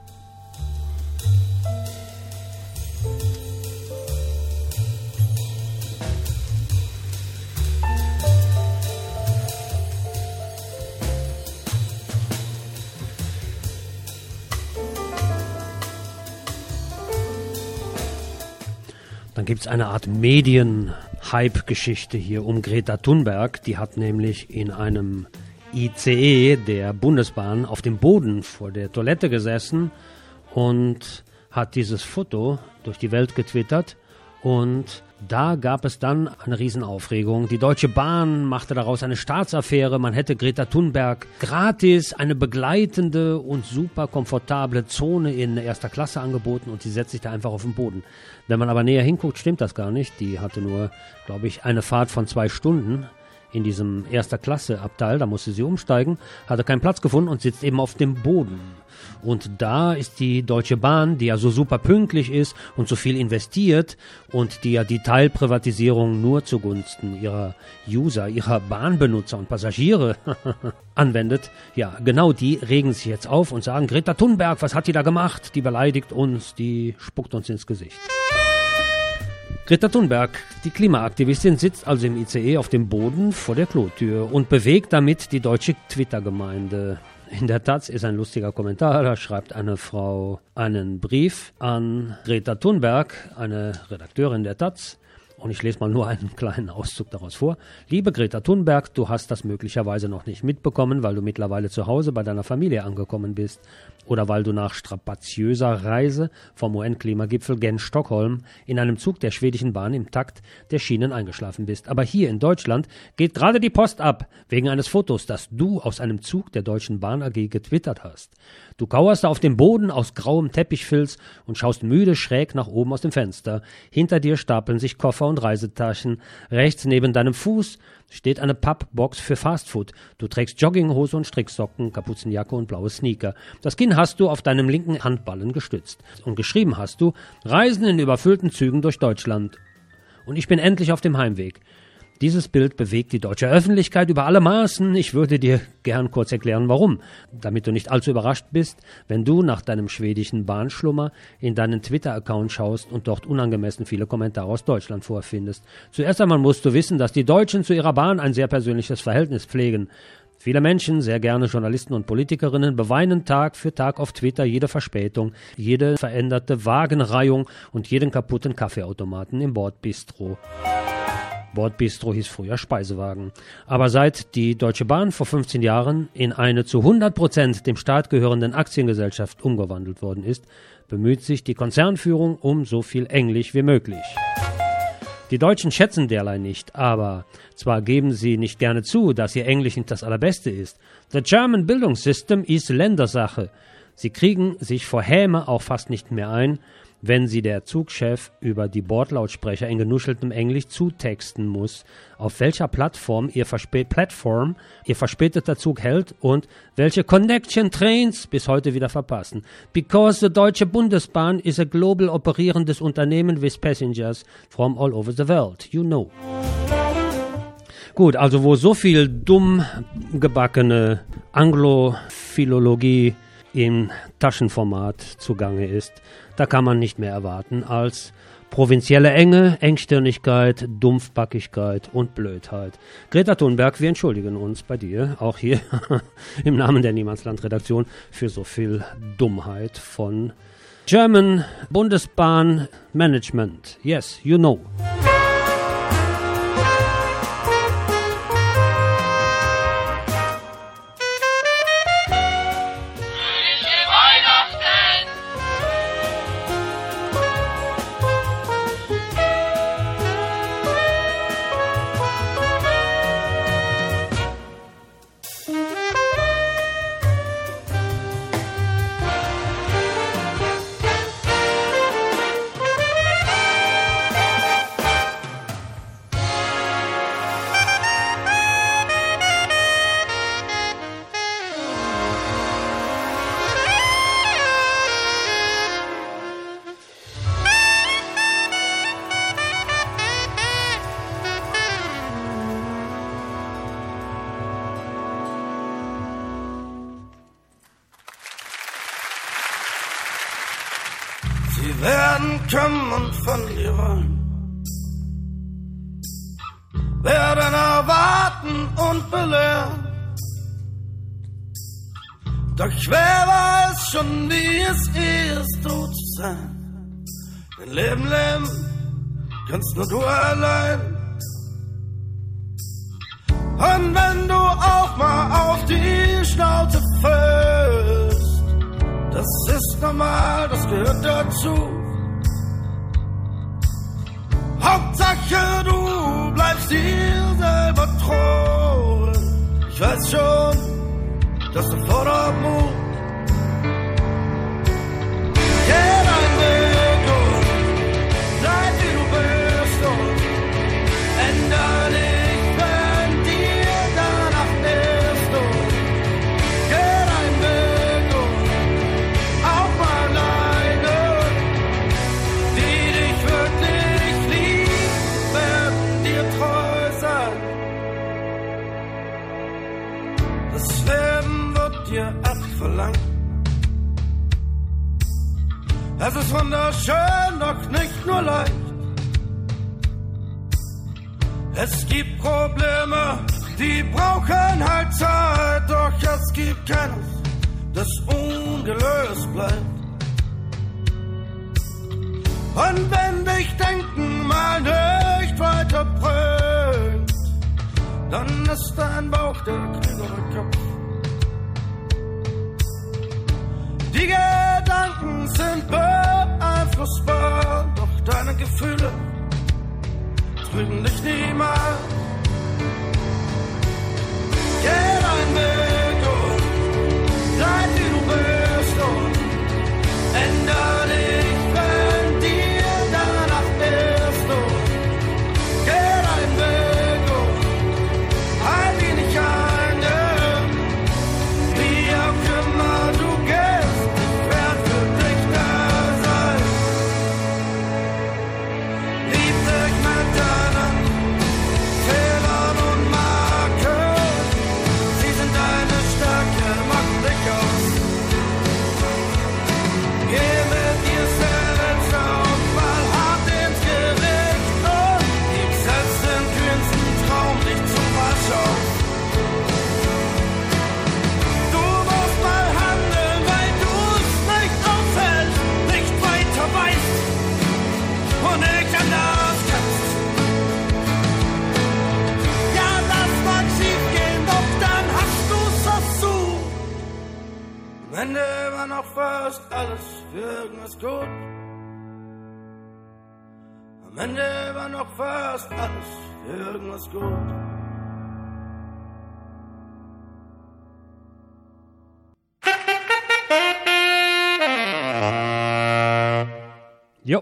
Dann gibt es eine Art Medien-Hype-Geschichte hier um Greta Thunberg. Die hat nämlich in einem ICE der Bundesbahn auf dem Boden vor der Toilette gesessen und hat dieses Foto durch die Welt getwittert. Und da gab es dann eine Riesenaufregung. Die Deutsche Bahn machte daraus eine Staatsaffäre. Man hätte Greta Thunberg gratis eine begleitende und super komfortable Zone in erster Klasse angeboten und sie setzt sich da einfach auf den Boden. Wenn man aber näher hinguckt, stimmt das gar nicht. Die hatte nur, glaube ich, eine Fahrt von 2 Stunden in diesem Erster-Klasse-Abteil. Da musste sie umsteigen, hatte keinen Platz gefunden und sitzt eben auf dem Boden. Und da ist die Deutsche Bahn, die ja so super pünktlich ist und so viel investiert und die ja die Teilprivatisierung nur zugunsten ihrer User, ihrer Bahnbenutzer und Passagiere anwendet, ja, genau die regen sich jetzt auf und sagen, Greta Thunberg, was hat die da gemacht? Die beleidigt uns, die spuckt uns ins Gesicht. Greta Thunberg, die Klimaaktivistin, sitzt also im ICE auf dem Boden vor der Klotür und bewegt damit die deutsche Twitter-Gemeinde. In der Taz ist ein lustiger Kommentar, da schreibt eine Frau einen Brief an Greta Thunberg, eine Redakteurin der Taz, und ich lese mal nur einen kleinen Auszug daraus vor. Liebe Greta Thunberg, du hast das möglicherweise noch nicht mitbekommen, weil du mittlerweile zu Hause bei deiner Familie angekommen bist oder weil du nach strapaziöser Reise vom UN-Klimagipfel Genf-Stockholm in einem Zug der schwedischen Bahn im Takt der Schienen eingeschlafen bist. Aber hier in Deutschland geht gerade die Post ab, wegen eines Fotos, das du aus einem Zug der Deutschen Bahn AG getwittert hast. Du kauerst auf dem Boden aus grauem Teppichfilz und schaust müde schräg nach oben aus dem Fenster. Hinter dir stapeln sich Koffer und Reisetaschen. Rechts neben deinem Fuß steht eine Pappbox für Fastfood. Du trägst Jogginghose und Stricksocken, Kapuzenjacke und blaue Sneaker. Das Kinn hast du auf deinem linken Handballen gestützt. Und geschrieben hast du, Reisen in überfüllten Zügen durch Deutschland. Und ich bin endlich auf dem Heimweg. Dieses Bild bewegt die deutsche Öffentlichkeit über alle Maßen. Ich würde dir gern kurz erklären, warum. Damit du nicht allzu überrascht bist, wenn du nach deinem schwedischen Bahnschlummer in deinen Twitter-Account schaust und dort unangemessen viele Kommentare aus Deutschland vorfindest. Zuerst einmal musst du wissen, dass die Deutschen zu ihrer Bahn ein sehr persönliches Verhältnis pflegen. Viele Menschen, sehr gerne Journalisten und Politikerinnen, beweinen Tag für Tag auf Twitter jede Verspätung, jede veränderte Wagenreihung und jeden kaputten Kaffeeautomaten im Bordbistro. Bordbistro hieß früher Speisewagen. Aber seit die Deutsche Bahn vor 15 Jahren in eine zu 100% dem Staat gehörenden Aktiengesellschaft umgewandelt worden ist, bemüht sich die Konzernführung um so viel Englisch wie möglich. Die Deutschen schätzen derlei nicht, aber zwar geben sie nicht gerne zu, dass ihr Englisch nicht das Allerbeste ist. The German Bildungssystem ist Ländersache. Sie kriegen sich vor Häme auch fast nicht mehr ein, wenn sie der Zugchef über die Bordlautsprecher in genuscheltem Englisch zutexten muss, auf welcher Plattform ihr verspäteter Zug hält und welche Connection Trains bis heute wieder verpassen. Because the Deutsche Bundesbahn is a global operierendes Unternehmen with passengers from all over the world, you know. Gut, also wo so viel dumm gebackene Anglophilologie im Taschenformat zugange ist, da kann man nicht mehr erwarten als Provinzielle Enge, Engstirnigkeit, Dumpfbackigkeit und Blödheit. Greta Thunberg, wir entschuldigen uns bei dir, auch hier im Namen der Niemandsland-Redaktion, für so viel Dummheit von German Bundesbahn Management. Yes, you know. Sie werden kommen und von dir wollen, werden erwarten und belehren. Doch wer weiß schon, wie es ist, du zu sein. Dein Leben leben kannst nur du allein. Und wenn du auch mal auf die Schnauze fällst, das ist normal, das gehört dazu. Hauptsache du bleibst dir selber treu. Ich weiß schon, dass du fordert Mut. Geh dein Weg und bleib wie du bist und änder dich, wenn dir danach ist. Und geh dein Weg und auch mal alleine. Die dich wirklich lieben, werden dir treu sein. Das Leben wird dir abverlangt. Es ist wunderschön, doch nicht nur leicht. Es gibt Probleme, die brauchen halt Zeit. Doch es gibt keines, das ungelöst bleibt. Und wenn dich Denken mal nicht weiterbringt, dann ist dein Bauch der klügere Kopf. Die Gedanken sind beeinflussbar, doch deine Gefühle trügen dich niemals. Geh dein Weg und bleib wie du bist und änder dich, wenn dir danach ist. Und geh dein Weg und halt ihn nicht ein, wie auch immer du gehst. Am Ende war noch fast alles für irgendwas gut. Am Ende war noch fast alles für irgendwas gut. Jo.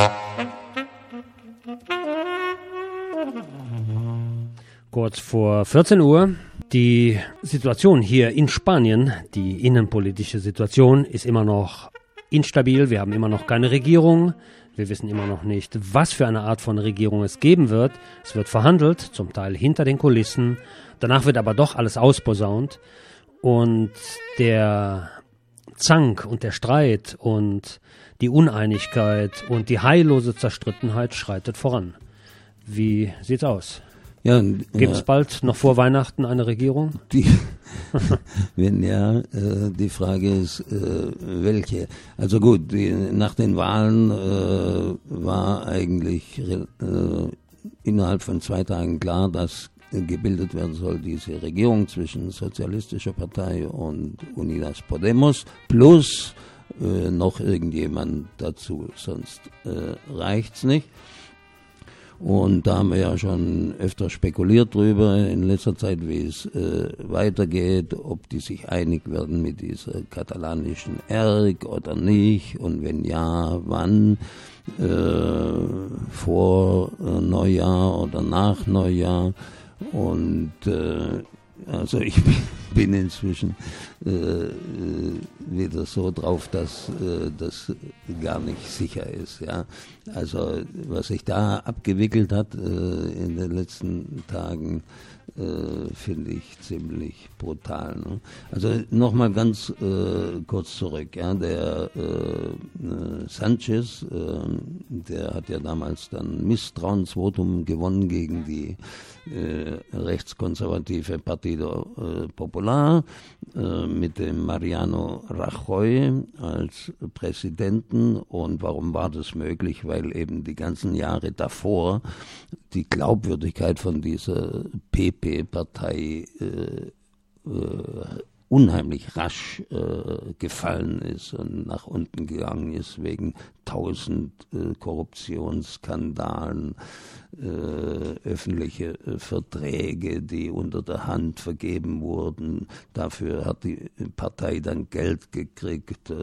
Kurz vor 14 Uhr. Die Situation hier in Spanien, die innenpolitische Situation, ist immer noch instabil. Wir haben immer noch keine Regierung. Wir wissen immer noch nicht, was für eine Art von Regierung es geben wird. Es wird verhandelt, zum Teil hinter den Kulissen. Danach wird aber doch alles ausposaunt. Und der Zank und der Streit und die Uneinigkeit und die heillose Zerstrittenheit schreitet voran. Wie sieht's aus? Ja, gibt es bald noch vor Weihnachten eine Regierung? Wenn ja, die Frage ist, welche. Also gut, nach den Wahlen war eigentlich innerhalb von 2 Tagen klar, dass gebildet werden soll diese Regierung zwischen Sozialistischer Partei und Unidas Podemos plus noch irgendjemand dazu, sonst reicht's nicht. Und da haben wir ja schon öfter spekuliert drüber in letzter Zeit, wie es weitergeht, ob die sich einig werden mit dieser katalanischen ERC oder nicht und wenn ja, wann, vor Neujahr oder nach Neujahr. Und also ich bin inzwischen wieder so drauf, dass das gar nicht sicher ist. Ja. Also was sich da abgewickelt hat in den letzten Tagen, finde ich ziemlich brutal. Ne? Also nochmal ganz kurz zurück. Ja, der Sanchez, der hat ja damals dann Misstrauensvotum gewonnen gegen die rechtskonservative Partido Popular mit dem Mariano Rajoy als Präsidenten. Und warum war das möglich? Weil eben die ganzen Jahre davor die Glaubwürdigkeit von dieser PP-Partei unheimlich rasch gefallen ist und nach unten gegangen ist wegen 1000 Korruptionsskandalen, öffentliche Verträge, die unter der Hand vergeben wurden. Dafür hat die Partei dann Geld gekriegt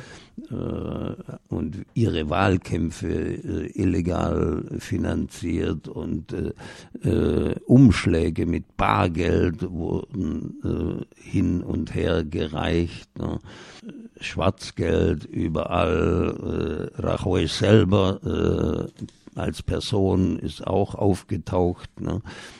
und ihre Wahlkämpfe illegal finanziert und Umschläge mit Bargeld wurden hin und her gereicht. Ne? Schwarzgeld überall. Rajoy selber als Person ist auch aufgetaucht. Ne?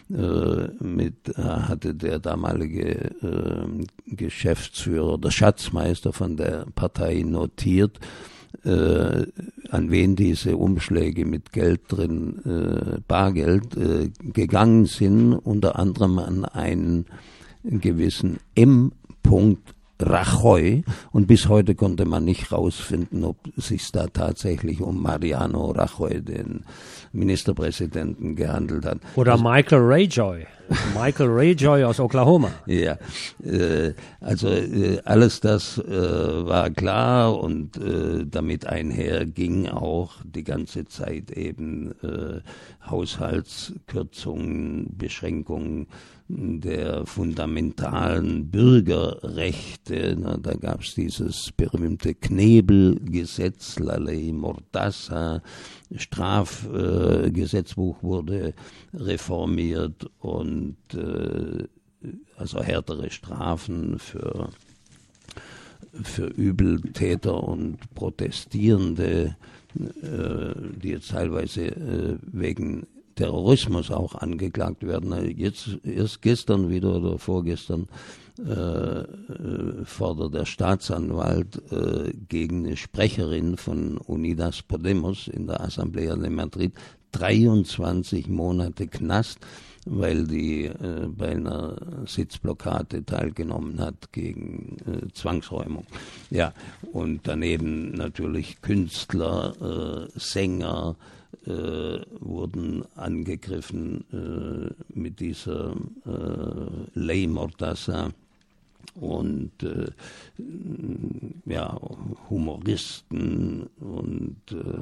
Hatte der damalige Geschäftsführer, der Schatzmeister von der Partei notiert, an wen diese Umschläge mit Geld drin, Bargeld, gegangen sind, unter anderem an einen gewissen M. Rajoy, und bis heute konnte man nicht rausfinden, ob es sich da tatsächlich um Mariano Rajoy, den Ministerpräsidenten, gehandelt hat. Oder Michael Rajoy. Michael Rajoy aus Oklahoma. Ja, also alles das war klar und damit einher ging auch die ganze Zeit eben Haushaltskürzungen, Beschränkungen der fundamentalen Bürgerrechte. Na, da gab es dieses berühmte Knebel-Gesetz, La Ley Mordaza, Strafgesetzbuch wurde reformiert und also härtere Strafen für Übeltäter und Protestierende, die jetzt teilweise wegen Terrorismus auch angeklagt werden. Jetzt erst gestern wieder oder vorgestern fordert der Staatsanwalt gegen eine Sprecherin von Unidas Podemos in der Asamblea de Madrid 23 Monate Knast, weil die bei einer Sitzblockade teilgenommen hat gegen Zwangsräumung. Ja, und daneben natürlich Künstler, Sänger, wurden angegriffen mit dieser Ley Mordaza und ja, Humoristen und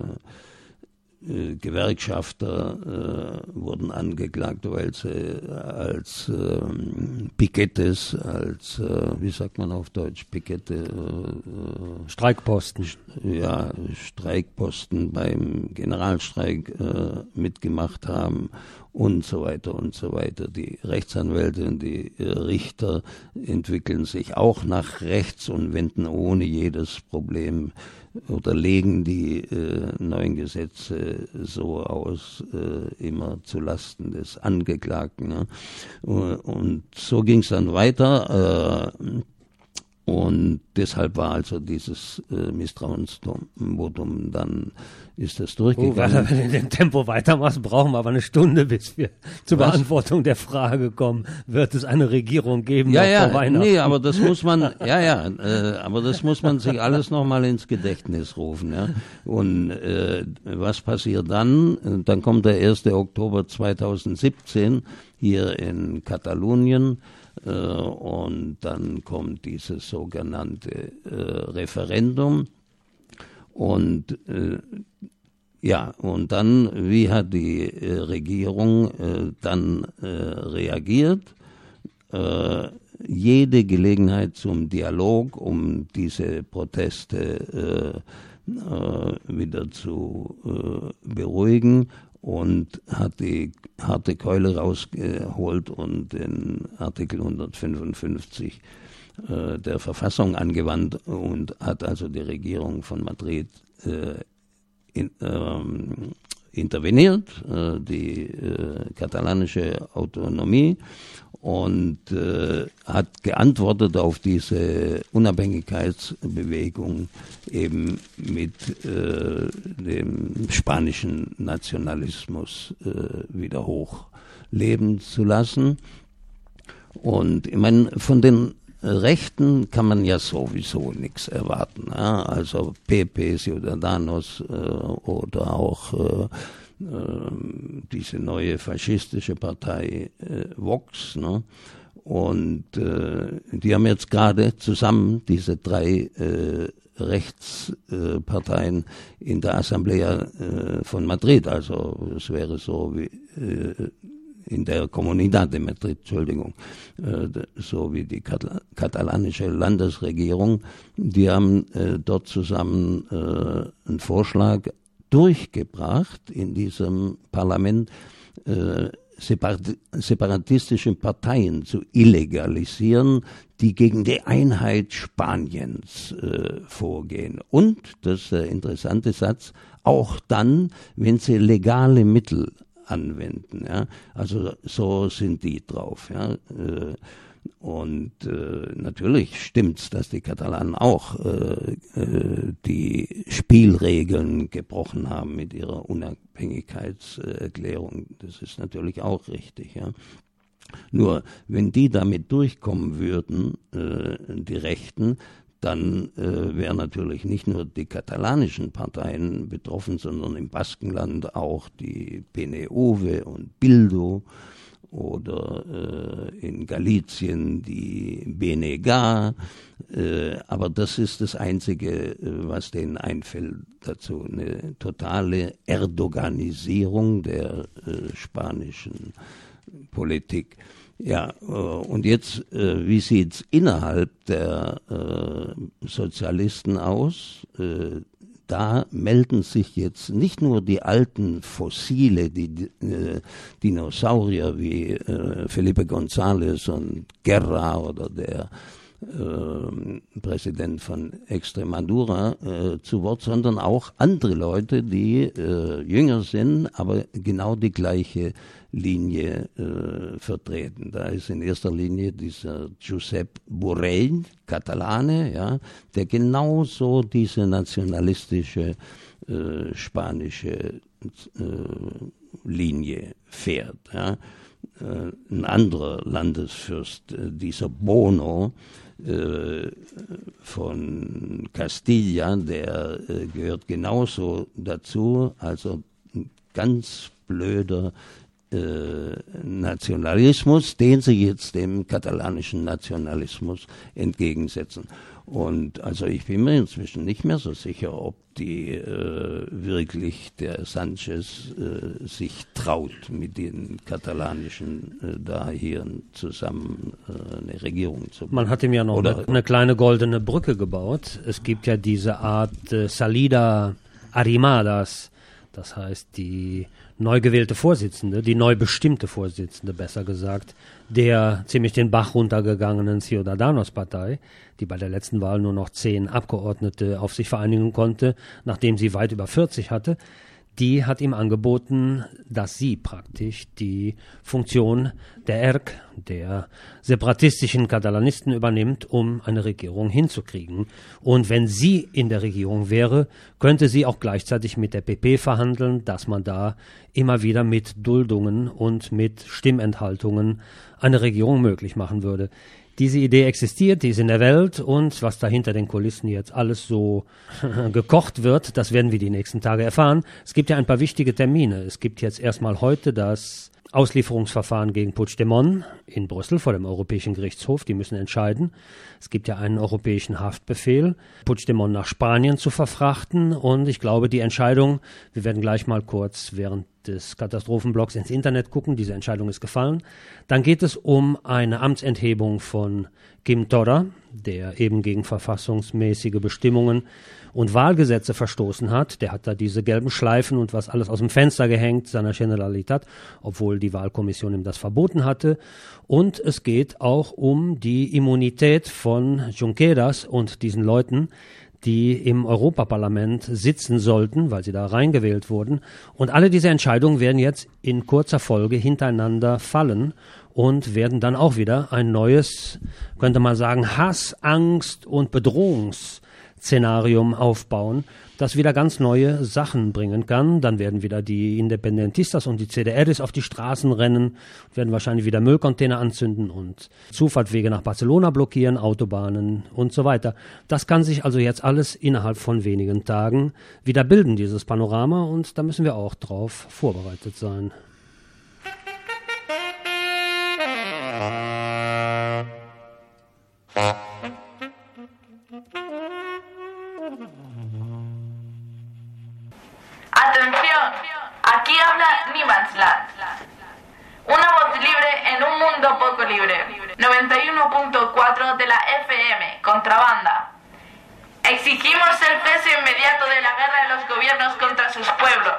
Gewerkschafter wurden angeklagt, weil sie als Pikettes, als, wie sagt man auf Deutsch, Pikette? Streikposten. Ja, Streikposten beim Generalstreik mitgemacht haben und so weiter und so weiter. Die Rechtsanwälte und die Richter entwickeln sich auch nach rechts und wenden ohne jedes Problem oder legen die neuen Gesetze so aus, immer zulasten des Angeklagten. Ne? Und so ging es dann weiter. Und deshalb war also dieses Misstrauensvotum, dann ist das durchgegangen. Wenn du in dem Tempo weitermachst, brauchen wir aber eine Stunde, bis wir zur Beantwortung der Frage kommen. Wird es eine Regierung geben vor Weihnachten? Nee, aber das muss man, aber das muss man sich alles nochmal ins Gedächtnis rufen. Ja. Und was passiert dann? Dann kommt der 1. Oktober 2017 hier in Katalonien. Und dann kommt dieses sogenannte Referendum und und dann, wie hat die Regierung dann reagiert? Jede Gelegenheit zum Dialog, um diese Proteste wieder zu beruhigen, und hat die harte Keule rausgeholt und den Artikel 155 der Verfassung angewandt und hat also die Regierung von Madrid interveniert, die katalanische Autonomie, und hat geantwortet auf diese Unabhängigkeitsbewegung eben mit dem spanischen Nationalismus wieder hochleben zu lassen. Und ich meine, von den Rechten kann man ja sowieso nichts erwarten. Ja? Also PP, Ciudadanos oder auch diese neue faschistische Partei Vox, ne? Und die haben jetzt gerade zusammen, diese drei Rechtsparteien, in der Asamblea von Madrid, also es wäre so wie in der Comunidad de Madrid, Entschuldigung, so wie die katalanische Landesregierung, die haben dort zusammen einen Vorschlag durchgebracht in diesem Parlament, separatistische Parteien zu illegalisieren, die gegen die Einheit Spaniens vorgehen. Und, das ist der interessante Satz, auch dann, wenn sie legale Mittel anwenden. Ja? Also so sind die drauf. Ja? Und natürlich stimmt's, dass die Katalanen auch die Spielregeln gebrochen haben mit ihrer Unabhängigkeitserklärung. Das ist natürlich auch richtig. Ja. Nur wenn die damit durchkommen würden, die Rechten, dann wären natürlich nicht nur die katalanischen Parteien betroffen, sondern im Baskenland auch die PNV und Bildu, oder in Galicien die BNG, aber das ist das Einzige, was denen einfällt dazu, eine totale Erdoganisierung der spanischen Politik. Ja, und jetzt, wie sieht's innerhalb der Sozialisten aus? Da melden sich jetzt nicht nur die alten Fossile, die Dinosaurier wie Felipe González und Guerra oder der Präsident von Extremadura zu Wort, sondern auch andere Leute, die jünger sind, aber genau die gleiche Linie vertreten. Da ist in erster Linie dieser Josep Borrell, Katalane, ja, der genauso diese nationalistische spanische Linie fährt. Ja. Ein anderer Landesfürst, dieser Bono von Castilla, der gehört genauso dazu, also ein ganz blöder Nationalismus, den sie jetzt dem katalanischen Nationalismus entgegensetzen. Und also ich bin mir inzwischen nicht mehr so sicher, ob die wirklich der Sanchez sich traut, mit den katalanischen da hier zusammen eine Regierung zu bauen. Man hat ihm ja noch eine kleine goldene Brücke gebaut. Es gibt ja diese Art Salida Arrimadas, das heißt die neu gewählte Vorsitzende, die neu bestimmte Vorsitzende, besser gesagt, der ziemlich den Bach runtergegangenen Ciudadanos-Partei, die bei der letzten Wahl nur noch 10 Abgeordnete auf sich vereinigen konnte, nachdem sie weit über 40 hatte. die hat ihm angeboten, dass sie praktisch die Funktion der ERC, der separatistischen Katalanisten, übernimmt, um eine Regierung hinzukriegen. Und wenn sie in der Regierung wäre, könnte sie auch gleichzeitig mit der PP verhandeln, dass man da immer wieder mit Duldungen und mit Stimmenthaltungen eine Regierung möglich machen würde. Diese Idee existiert, die ist in der Welt, und was da hinter den Kulissen jetzt alles so gekocht wird, das werden wir die nächsten Tage erfahren. Es gibt ja ein paar wichtige Termine. Es gibt jetzt erstmal heute das Auslieferungsverfahren gegen Puigdemont in Brüssel vor dem Europäischen Gerichtshof. Die müssen entscheiden. Es gibt ja einen europäischen Haftbefehl, Puigdemont nach Spanien zu verfrachten. Und ich glaube, die Entscheidung, wir werden gleich mal kurz während des Katastrophenblocks ins Internet gucken, diese Entscheidung ist gefallen. Dann geht es um eine Amtsenthebung von Quim Torra, der eben gegen verfassungsmäßige Bestimmungen und Wahlgesetze verstoßen hat. Der hat da diese gelben Schleifen und was alles aus dem Fenster gehängt, seiner Generalitat, obwohl die Wahlkommission ihm das verboten hatte. Und es geht auch um die Immunität von Junqueras und diesen Leuten, die im Europaparlament sitzen sollten, weil sie da reingewählt wurden. Und alle diese Entscheidungen werden jetzt in kurzer Folge hintereinander fallen und werden dann auch wieder ein neues, könnte man sagen, Hass, Angst und Bedrohungsszenarium aufbauen, das wieder ganz neue Sachen bringen kann. Dann werden wieder die Independentistas und die CDRs auf die Straßen rennen, werden wahrscheinlich wieder Müllcontainer anzünden und Zufahrtwege nach Barcelona blockieren, Autobahnen und so weiter. Das kann sich also jetzt alles innerhalb von wenigen Tagen wieder bilden, dieses Panorama, und da müssen wir auch drauf vorbereitet sein. Atención, aquí habla Niemandsland. Una voz libre en un mundo poco libre. 91.4 de la FM, Contrabanda. Exigimos el cese inmediato de la guerra de los gobiernos contra sus pueblos.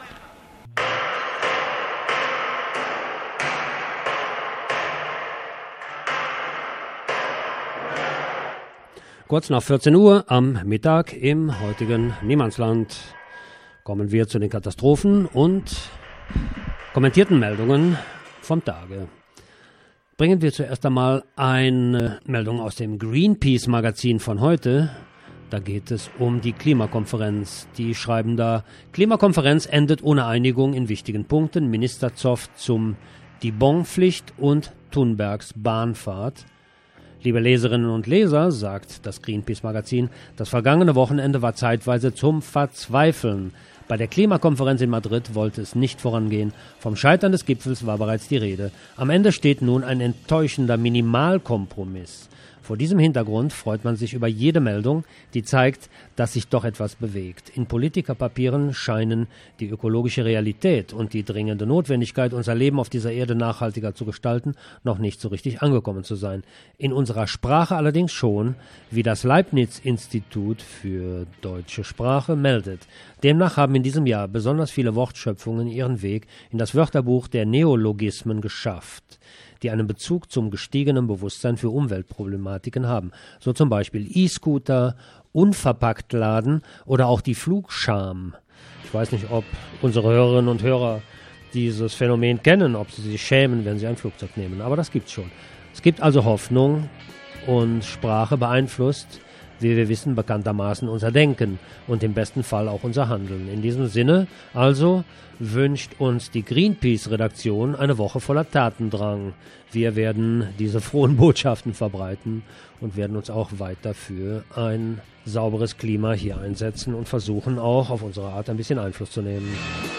Kurz nach 14 Uhr am Mittag im heutigen Niemandsland kommen wir zu den Katastrophen und kommentierten Meldungen vom Tage. Bringen wir zuerst einmal eine Meldung aus dem Greenpeace-Magazin von heute. Da geht es um die Klimakonferenz. Die schreiben da: Klimakonferenz endet ohne Einigung in wichtigen Punkten. Minister Zoff zum Die Bon-Pflicht und Thunbergs Bahnfahrt. Liebe Leserinnen und Leser, sagt das Greenpeace-Magazin, das vergangene Wochenende war zeitweise zum Verzweifeln. Bei der Klimakonferenz in Madrid wollte es nicht vorangehen. Vom Scheitern des Gipfels war bereits die Rede. Am Ende steht nun ein enttäuschender Minimalkompromiss. Vor diesem Hintergrund freut man sich über jede Meldung, die zeigt, dass sich doch etwas bewegt. In Politikerpapieren scheinen die ökologische Realität und die dringende Notwendigkeit, unser Leben auf dieser Erde nachhaltiger zu gestalten, noch nicht so richtig angekommen zu sein. In unserer Sprache allerdings schon, wie das Leibniz-Institut für deutsche Sprache meldet. Demnach haben in diesem Jahr besonders viele Wortschöpfungen ihren Weg in das Wörterbuch der Neologismen geschafft, die einen Bezug zum gestiegenen Bewusstsein für Umweltproblematiken haben. So zum Beispiel E-Scooter, Unverpacktladen oder auch die Flugscham. Ich weiß nicht, ob unsere Hörerinnen und Hörer dieses Phänomen kennen, ob sie sich schämen, wenn sie ein Flugzeug nehmen. Aber das gibt's schon. Es gibt also Hoffnung, und Sprache beeinflusst, wie wir wissen, bekanntermaßen unser Denken und im besten Fall auch unser Handeln. In diesem Sinne also wünscht uns die Greenpeace-Redaktion eine Woche voller Tatendrang. Wir werden diese frohen Botschaften verbreiten und werden uns auch weiter für ein sauberes Klima hier einsetzen und versuchen auch auf unsere Art ein bisschen Einfluss zu nehmen.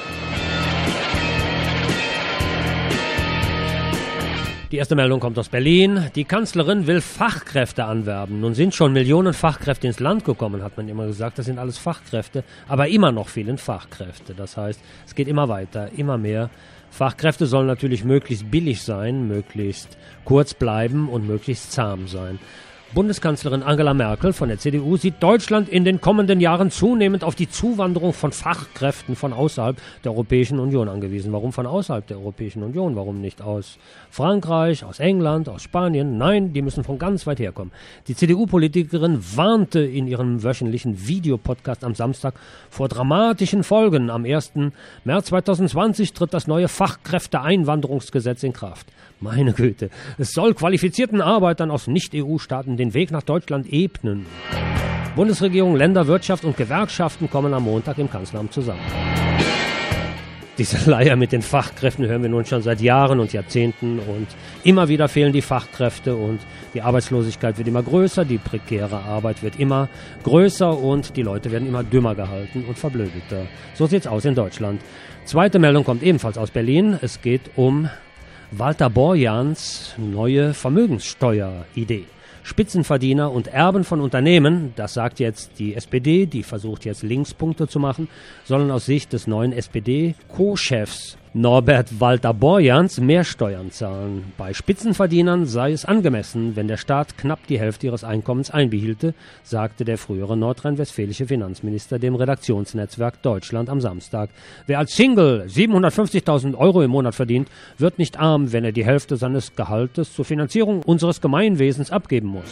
Die erste Meldung kommt aus Berlin. Die Kanzlerin will Fachkräfte anwerben. Nun sind schon Millionen Fachkräfte ins Land gekommen, hat man immer gesagt. Das sind alles Fachkräfte, aber immer noch fehlen Fachkräfte. Das heißt, es geht immer weiter, immer mehr. Fachkräfte sollen natürlich möglichst billig sein, möglichst kurz bleiben und möglichst zahm sein. Bundeskanzlerin Angela Merkel von der CDU sieht Deutschland in den kommenden Jahren zunehmend auf die Zuwanderung von Fachkräften von außerhalb der Europäischen Union angewiesen. Warum von außerhalb der Europäischen Union? Warum nicht aus Frankreich, aus England, aus Spanien? Nein, die müssen von ganz weit herkommen. Die CDU-Politikerin warnte in ihrem wöchentlichen Videopodcast am Samstag vor dramatischen Folgen. Am 1. März 2020 tritt das neue Fachkräfteeinwanderungsgesetz in Kraft. Meine Güte, es soll qualifizierten Arbeitern aus Nicht-EU-Staaten den Weg nach Deutschland ebnen. Bundesregierung, Länder, Wirtschaft und Gewerkschaften kommen am Montag im Kanzleramt zusammen. Diese Leier mit den Fachkräften hören wir nun schon seit Jahren und Jahrzehnten und immer wieder fehlen die Fachkräfte und die Arbeitslosigkeit wird immer größer, die prekäre Arbeit wird immer größer und die Leute werden immer dümmer gehalten und verblödeter. So sieht's aus in Deutschland. Zweite Meldung kommt ebenfalls aus Berlin. Es geht um Walter Borjans neue Vermögenssteueridee. Spitzenverdiener und Erben von Unternehmen, das sagt jetzt die SPD, die versucht jetzt Linkspunkte zu machen, sollen aus Sicht des neuen SPD-Co-Chefs Norbert Walter Borjans mehr Steuern zahlen. Bei Spitzenverdienern sei es angemessen, wenn der Staat knapp die Hälfte ihres Einkommens einbehielte, sagte der frühere nordrhein-westfälische Finanzminister dem Redaktionsnetzwerk Deutschland am Samstag. Wer als Single 750.000 € im Monat verdient, wird nicht arm, wenn er die Hälfte seines Gehaltes zur Finanzierung unseres Gemeinwesens abgeben muss.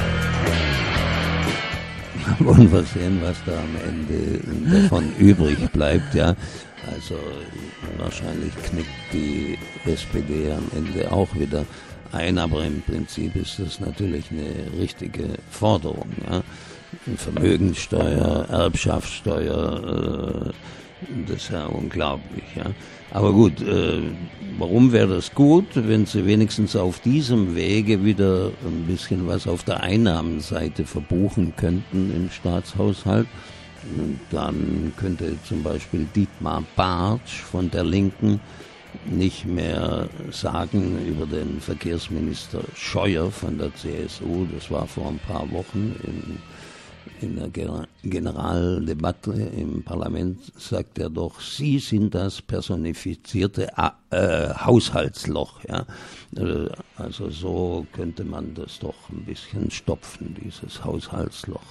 Wollen wir sehen, was da am Ende davon übrig bleibt, ja. Also wahrscheinlich knickt die SPD am Ende auch wieder ein, aber im Prinzip ist das natürlich eine richtige Forderung, ja. Vermögenssteuer, Erbschaftssteuer, das ist ja unglaublich, ja. Aber gut, warum wäre das gut, wenn sie wenigstens auf diesem Wege wieder ein bisschen was auf der Einnahmenseite verbuchen könnten im Staatshaushalt? Dann könnte zum Beispiel Dietmar Bartsch von der Linken nicht mehr sagen über den Verkehrsminister Scheuer von der CSU, das war vor ein paar Wochen in der Generaldebatte im Parlament, sagt er doch, Sie sind das personifizierte Haushaltsloch. Ja? Also so könnte man das doch ein bisschen stopfen, dieses Haushaltsloch.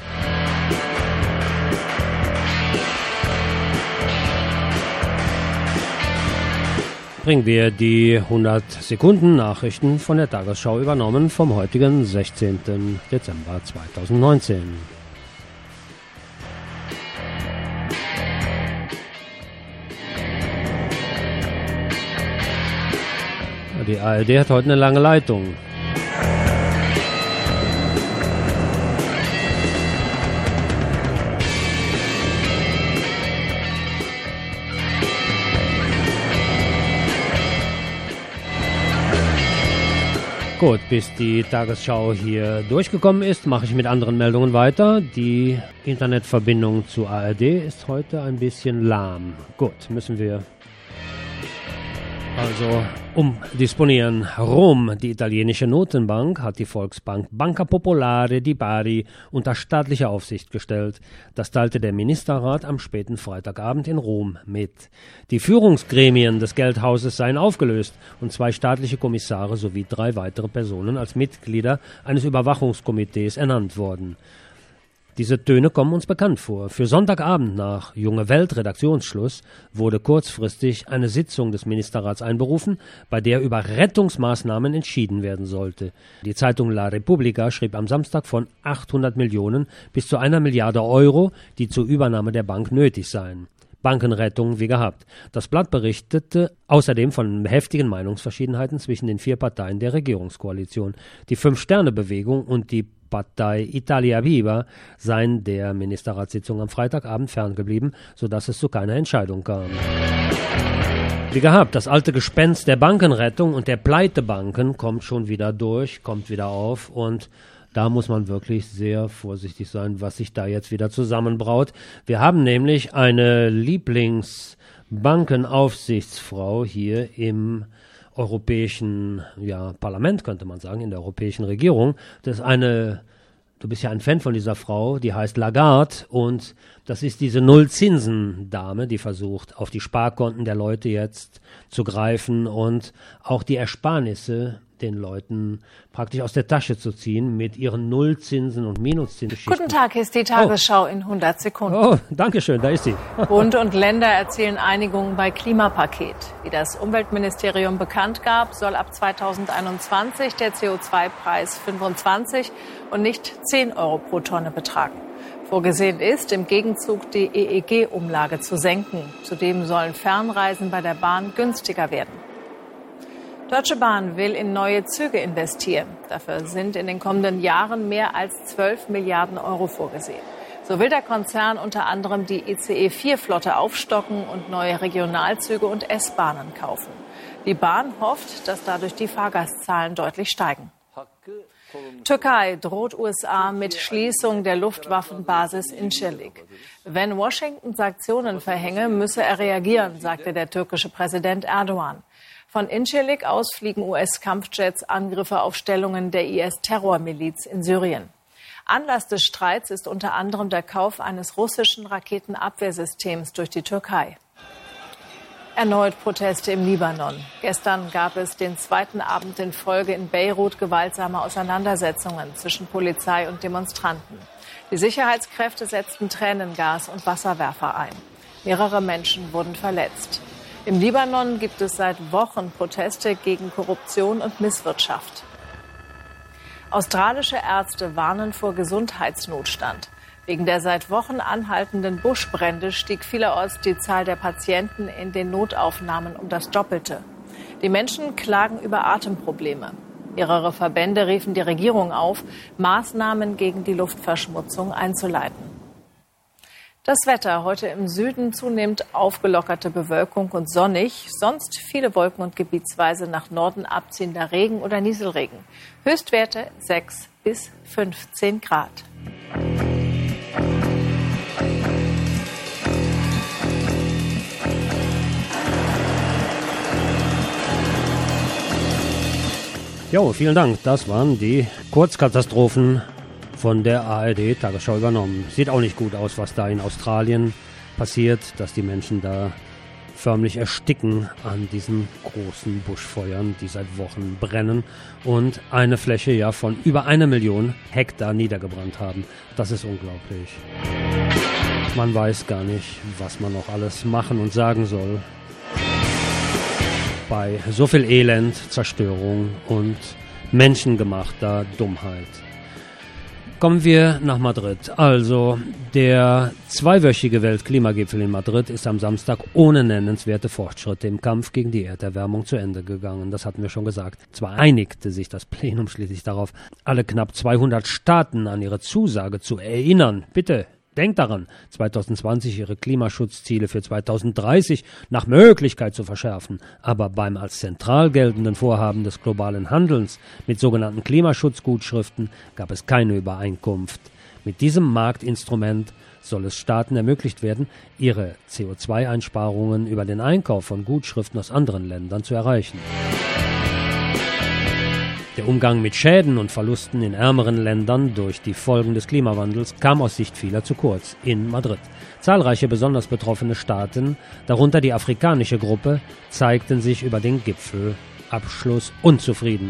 Bringen wir die 100-Sekunden-Nachrichten von der Tagesschau übernommen vom heutigen 16. Dezember 2019. Die ARD hat heute eine lange Leitung. Gut, bis die Tagesschau hier durchgekommen ist, mache ich mit anderen Meldungen weiter. Die Internetverbindung zu ARD ist heute ein bisschen lahm. Gut, müssen wir also umdisponieren. Rom, die italienische Notenbank, hat die Volksbank Banca Popolare di Bari unter staatliche Aufsicht gestellt. Das teilte der Ministerrat am späten Freitagabend in Rom mit. Die Führungsgremien des Geldhauses seien aufgelöst und 2 staatliche Kommissare sowie 3 weitere Personen als Mitglieder eines Überwachungskomitees ernannt worden. Diese Töne kommen uns bekannt vor. Für Sonntagabend nach Junge Welt Redaktionsschluss wurde kurzfristig eine Sitzung des Ministerrats einberufen, bei der über Rettungsmaßnahmen entschieden werden sollte. Die Zeitung La Repubblica schrieb am Samstag von 800 Millionen bis zu 1 Milliarde Euro, die zur Übernahme der Bank nötig seien. Bankenrettung wie gehabt. Das Blatt berichtete außerdem von heftigen Meinungsverschiedenheiten zwischen den 4 Parteien der Regierungskoalition. Die 5-Sterne-Bewegung und die Partei Italia Viva seien der Ministerratssitzung am Freitagabend ferngeblieben, sodass es zu keiner Entscheidung kam. Wie gehabt, das alte Gespenst der Bankenrettung und der Pleitebanken kommt schon wieder durch, kommt wieder auf und da muss man wirklich sehr vorsichtig sein, was sich da jetzt wieder zusammenbraut. Wir haben nämlich eine Lieblingsbankenaufsichtsfrau hier im Europäischen Parlament, könnte man sagen, in der Europäischen Regierung. Das ist du bist ja ein Fan von dieser Frau, die heißt Lagarde und das ist diese Nullzinsen-Dame, die versucht, auf die Sparkonten der Leute jetzt zu greifen und auch die Ersparnisse den Leuten praktisch aus der Tasche zu ziehen mit ihren Nullzinsen und Minuszinsen. Guten Tag, hier ist die Tagesschau in 100 Sekunden. Oh, danke schön, da ist sie. Bund und Länder erzielen Einigung bei Klimapaket. Wie das Umweltministerium bekannt gab, soll ab 2021 der CO2-Preis 25 und nicht 10 Euro pro Tonne betragen. Vorgesehen ist, im Gegenzug die EEG-Umlage zu senken. Zudem sollen Fernreisen bei der Bahn günstiger werden. Deutsche Bahn will in neue Züge investieren. Dafür sind in den kommenden Jahren mehr als 12 Milliarden Euro vorgesehen. So will der Konzern unter anderem die ICE-4-Flotte aufstocken und neue Regionalzüge und S-Bahnen kaufen. Die Bahn hofft, dass dadurch die Fahrgastzahlen deutlich steigen. Türkei droht USA mit Schließung der Luftwaffenbasis Incirlik. Wenn Washington Sanktionen verhänge, müsse er reagieren, sagte der türkische Präsident Erdogan. Von Incirlik aus fliegen US-Kampfjets Angriffe auf Stellungen der IS-Terrormiliz in Syrien. Anlass des Streits ist unter anderem der Kauf eines russischen Raketenabwehrsystems durch die Türkei. Erneut Proteste im Libanon. Gestern gab es den zweiten Abend in Folge in Beirut gewaltsame Auseinandersetzungen zwischen Polizei und Demonstranten. Die Sicherheitskräfte setzten Tränengas und Wasserwerfer ein. Mehrere Menschen wurden verletzt. Im Libanon gibt es seit Wochen Proteste gegen Korruption und Misswirtschaft. Australische Ärzte warnen vor Gesundheitsnotstand. Wegen der seit Wochen anhaltenden Buschbrände stieg vielerorts die Zahl der Patienten in den Notaufnahmen um das Doppelte. Die Menschen klagen über Atemprobleme. Mehrere Verbände riefen die Regierung auf, Maßnahmen gegen die Luftverschmutzung einzuleiten. Das Wetter heute im Süden zunehmend aufgelockerte Bewölkung und sonnig, sonst viele Wolken und gebietsweise nach Norden abziehender Regen oder Nieselregen. Höchstwerte 6 bis 15 Grad. Jo, vielen Dank. Das waren die Kurzkatastrophen von der ARD Tagesschau übernommen. Sieht auch nicht gut aus, was da in Australien passiert, dass die Menschen da förmlich ersticken an diesen großen Buschfeuern, die seit Wochen brennen und eine Fläche ja von über 1 Million Hektar niedergebrannt haben. Das ist unglaublich. Man weiß gar nicht, was man noch alles machen und sagen soll. Bei so viel Elend, Zerstörung und menschengemachter Dummheit. Kommen wir nach Madrid. Also, der zweiwöchige Weltklimagipfel in Madrid ist am Samstag ohne nennenswerte Fortschritte im Kampf gegen die Erderwärmung zu Ende gegangen. Das hatten wir schon gesagt. Zwar einigte sich das Plenum schließlich darauf, alle knapp 200 Staaten an ihre Zusage zu erinnern. Bitte, denkt daran, 2020 ihre Klimaschutzziele für 2030 nach Möglichkeit zu verschärfen. Aber beim als zentral geltenden Vorhaben des globalen Handelns mit sogenannten Klimaschutzgutschriften gab es keine Übereinkunft. Mit diesem Marktinstrument soll es Staaten ermöglicht werden, ihre CO2-Einsparungen über den Einkauf von Gutschriften aus anderen Ländern zu erreichen. Der Umgang mit Schäden und Verlusten in ärmeren Ländern durch die Folgen des Klimawandels kam aus Sicht vieler zu kurz in Madrid. Zahlreiche besonders betroffene Staaten, darunter die afrikanische Gruppe, zeigten sich über den Gipfelabschluss unzufrieden.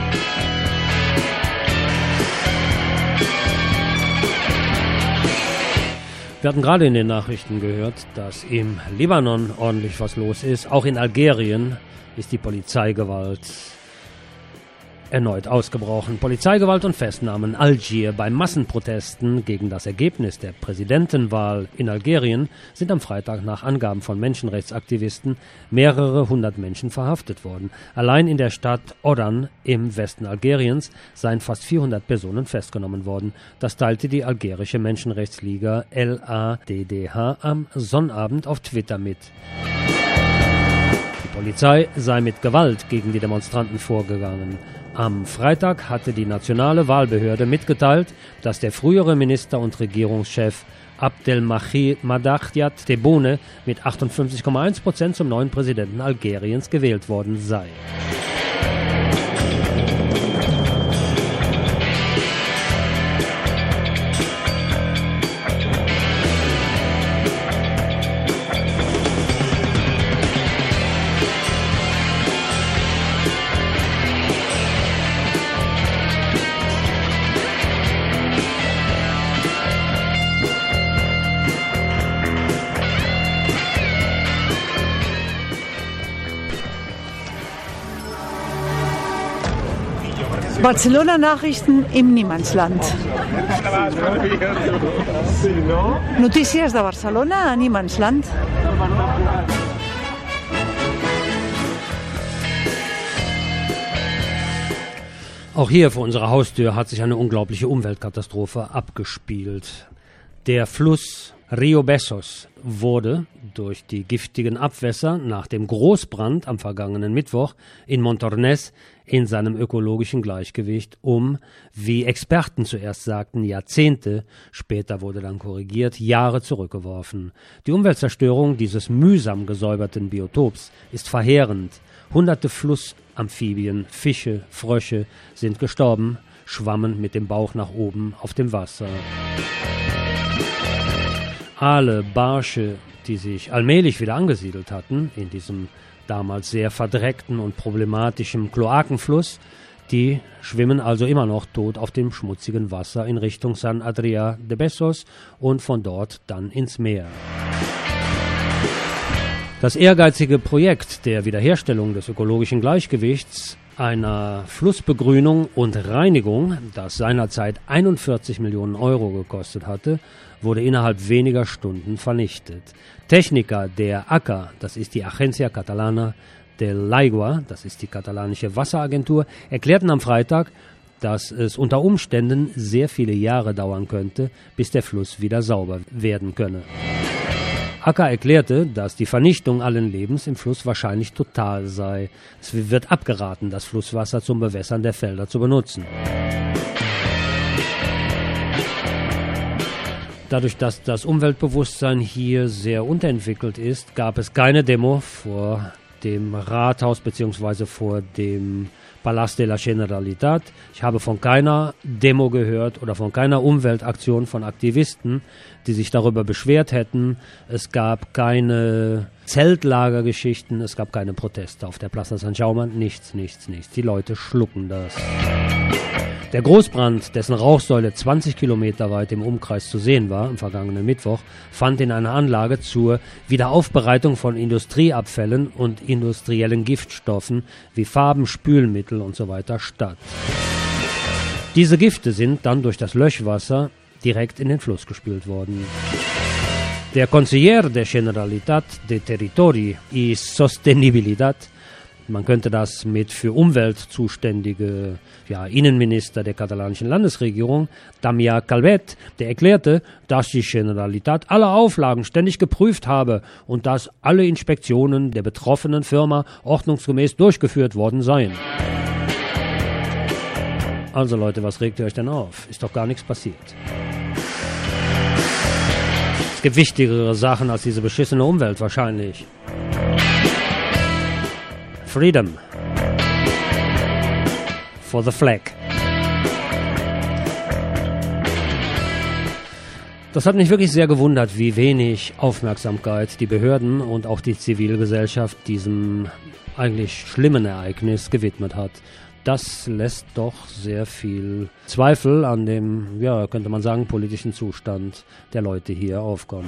Wir hatten gerade in den Nachrichten gehört, dass im Libanon ordentlich was los ist. Auch in Algerien ist die Polizeigewalt erneut ausgebrochen. Polizeigewalt und Festnahmen. Algier. Bei Massenprotesten gegen das Ergebnis der Präsidentenwahl in Algerien sind am Freitag nach Angaben von Menschenrechtsaktivisten mehrere hundert Menschen verhaftet worden. Allein in der Stadt Oran im Westen Algeriens seien fast 400 Personen festgenommen worden. Das teilte die algerische Menschenrechtsliga LADDH am Sonnabend auf Twitter mit. Die Polizei sei mit Gewalt gegen die Demonstranten vorgegangen. Am Freitag hatte die nationale Wahlbehörde mitgeteilt, dass der frühere Minister und Regierungschef Abdelmadjid Tebboune mit 58,1% zum neuen Präsidenten Algeriens gewählt worden sei. Barcelona-Nachrichten im Niemandsland. Notícies de Barcelona a Niemandsland. Auch hier vor unserer Haustür hat sich eine unglaubliche Umweltkatastrophe abgespielt. Der Fluss Rio Bessos wurde durch die giftigen Abwässer nach dem Großbrand am vergangenen Mittwoch in Montornès in seinem ökologischen Gleichgewicht wie Experten zuerst sagten, Jahrzehnte, später wurde dann korrigiert, Jahre zurückgeworfen. Die Umweltzerstörung dieses mühsam gesäuberten Biotops ist verheerend. Hunderte Flussamphibien, Fische, Frösche sind gestorben, schwammen mit dem Bauch nach oben auf dem Wasser. Aale, Barsche, die sich allmählich wieder angesiedelt hatten, in diesem damals sehr verdreckten und problematischen Kloakenfluss, die schwimmen also immer noch tot auf dem schmutzigen Wasser in Richtung San Adrià de Besós und von dort dann ins Meer. Das ehrgeizige Projekt der Wiederherstellung des ökologischen Gleichgewichts, einer Flussbegrünung und Reinigung, das seinerzeit 41 Millionen Euro gekostet hatte, wurde innerhalb weniger Stunden vernichtet. Techniker der ACA, das ist die Agencia Catalana del Aigua, das ist die katalanische Wasseragentur, erklärten am Freitag, dass es unter Umständen sehr viele Jahre dauern könnte, bis der Fluss wieder sauber werden könne. ACA erklärte, dass die Vernichtung allen Lebens im Fluss wahrscheinlich total sei. Es wird abgeraten, das Flusswasser zum Bewässern der Felder zu benutzen. Dadurch, dass das Umweltbewusstsein hier sehr unterentwickelt ist, gab es keine Demo vor dem Rathaus bzw. vor dem Palast de la Generalitat. Ich habe von keiner Demo gehört oder von keiner Umweltaktion von Aktivisten, die sich darüber beschwert hätten. Es gab keine Zeltlagergeschichten, es gab keine Proteste auf der Plaza San Jaume, nichts. Die Leute schlucken das. Der Großbrand, dessen Rauchsäule 20 Kilometer weit im Umkreis zu sehen war, am vergangenen Mittwoch, fand in einer Anlage zur Wiederaufbereitung von Industrieabfällen und industriellen Giftstoffen wie Farben, Spülmittel und so weiter statt. Diese Gifte sind dann durch das Löschwasser direkt in den Fluss gespült worden. Der Conseller de Generalitat de Territori y Sostenibilidad, man könnte das mit für Umwelt zuständige Innenminister der katalanischen Landesregierung, Damià Calvet, der erklärte, dass die Generalitat alle Auflagen ständig geprüft habe und dass alle Inspektionen der betroffenen Firma ordnungsgemäß durchgeführt worden seien. Also Leute, was regt ihr euch denn auf? Ist doch gar nichts passiert. Es gibt wichtigere Sachen als diese beschissene Umwelt wahrscheinlich. Freedom for the flag. Das hat mich wirklich sehr gewundert, wie wenig Aufmerksamkeit die Behörden und auch die Zivilgesellschaft diesem eigentlich schlimmen Ereignis gewidmet hat. Das lässt doch sehr viel Zweifel an dem, könnte man sagen, politischen Zustand der Leute hier aufkommen.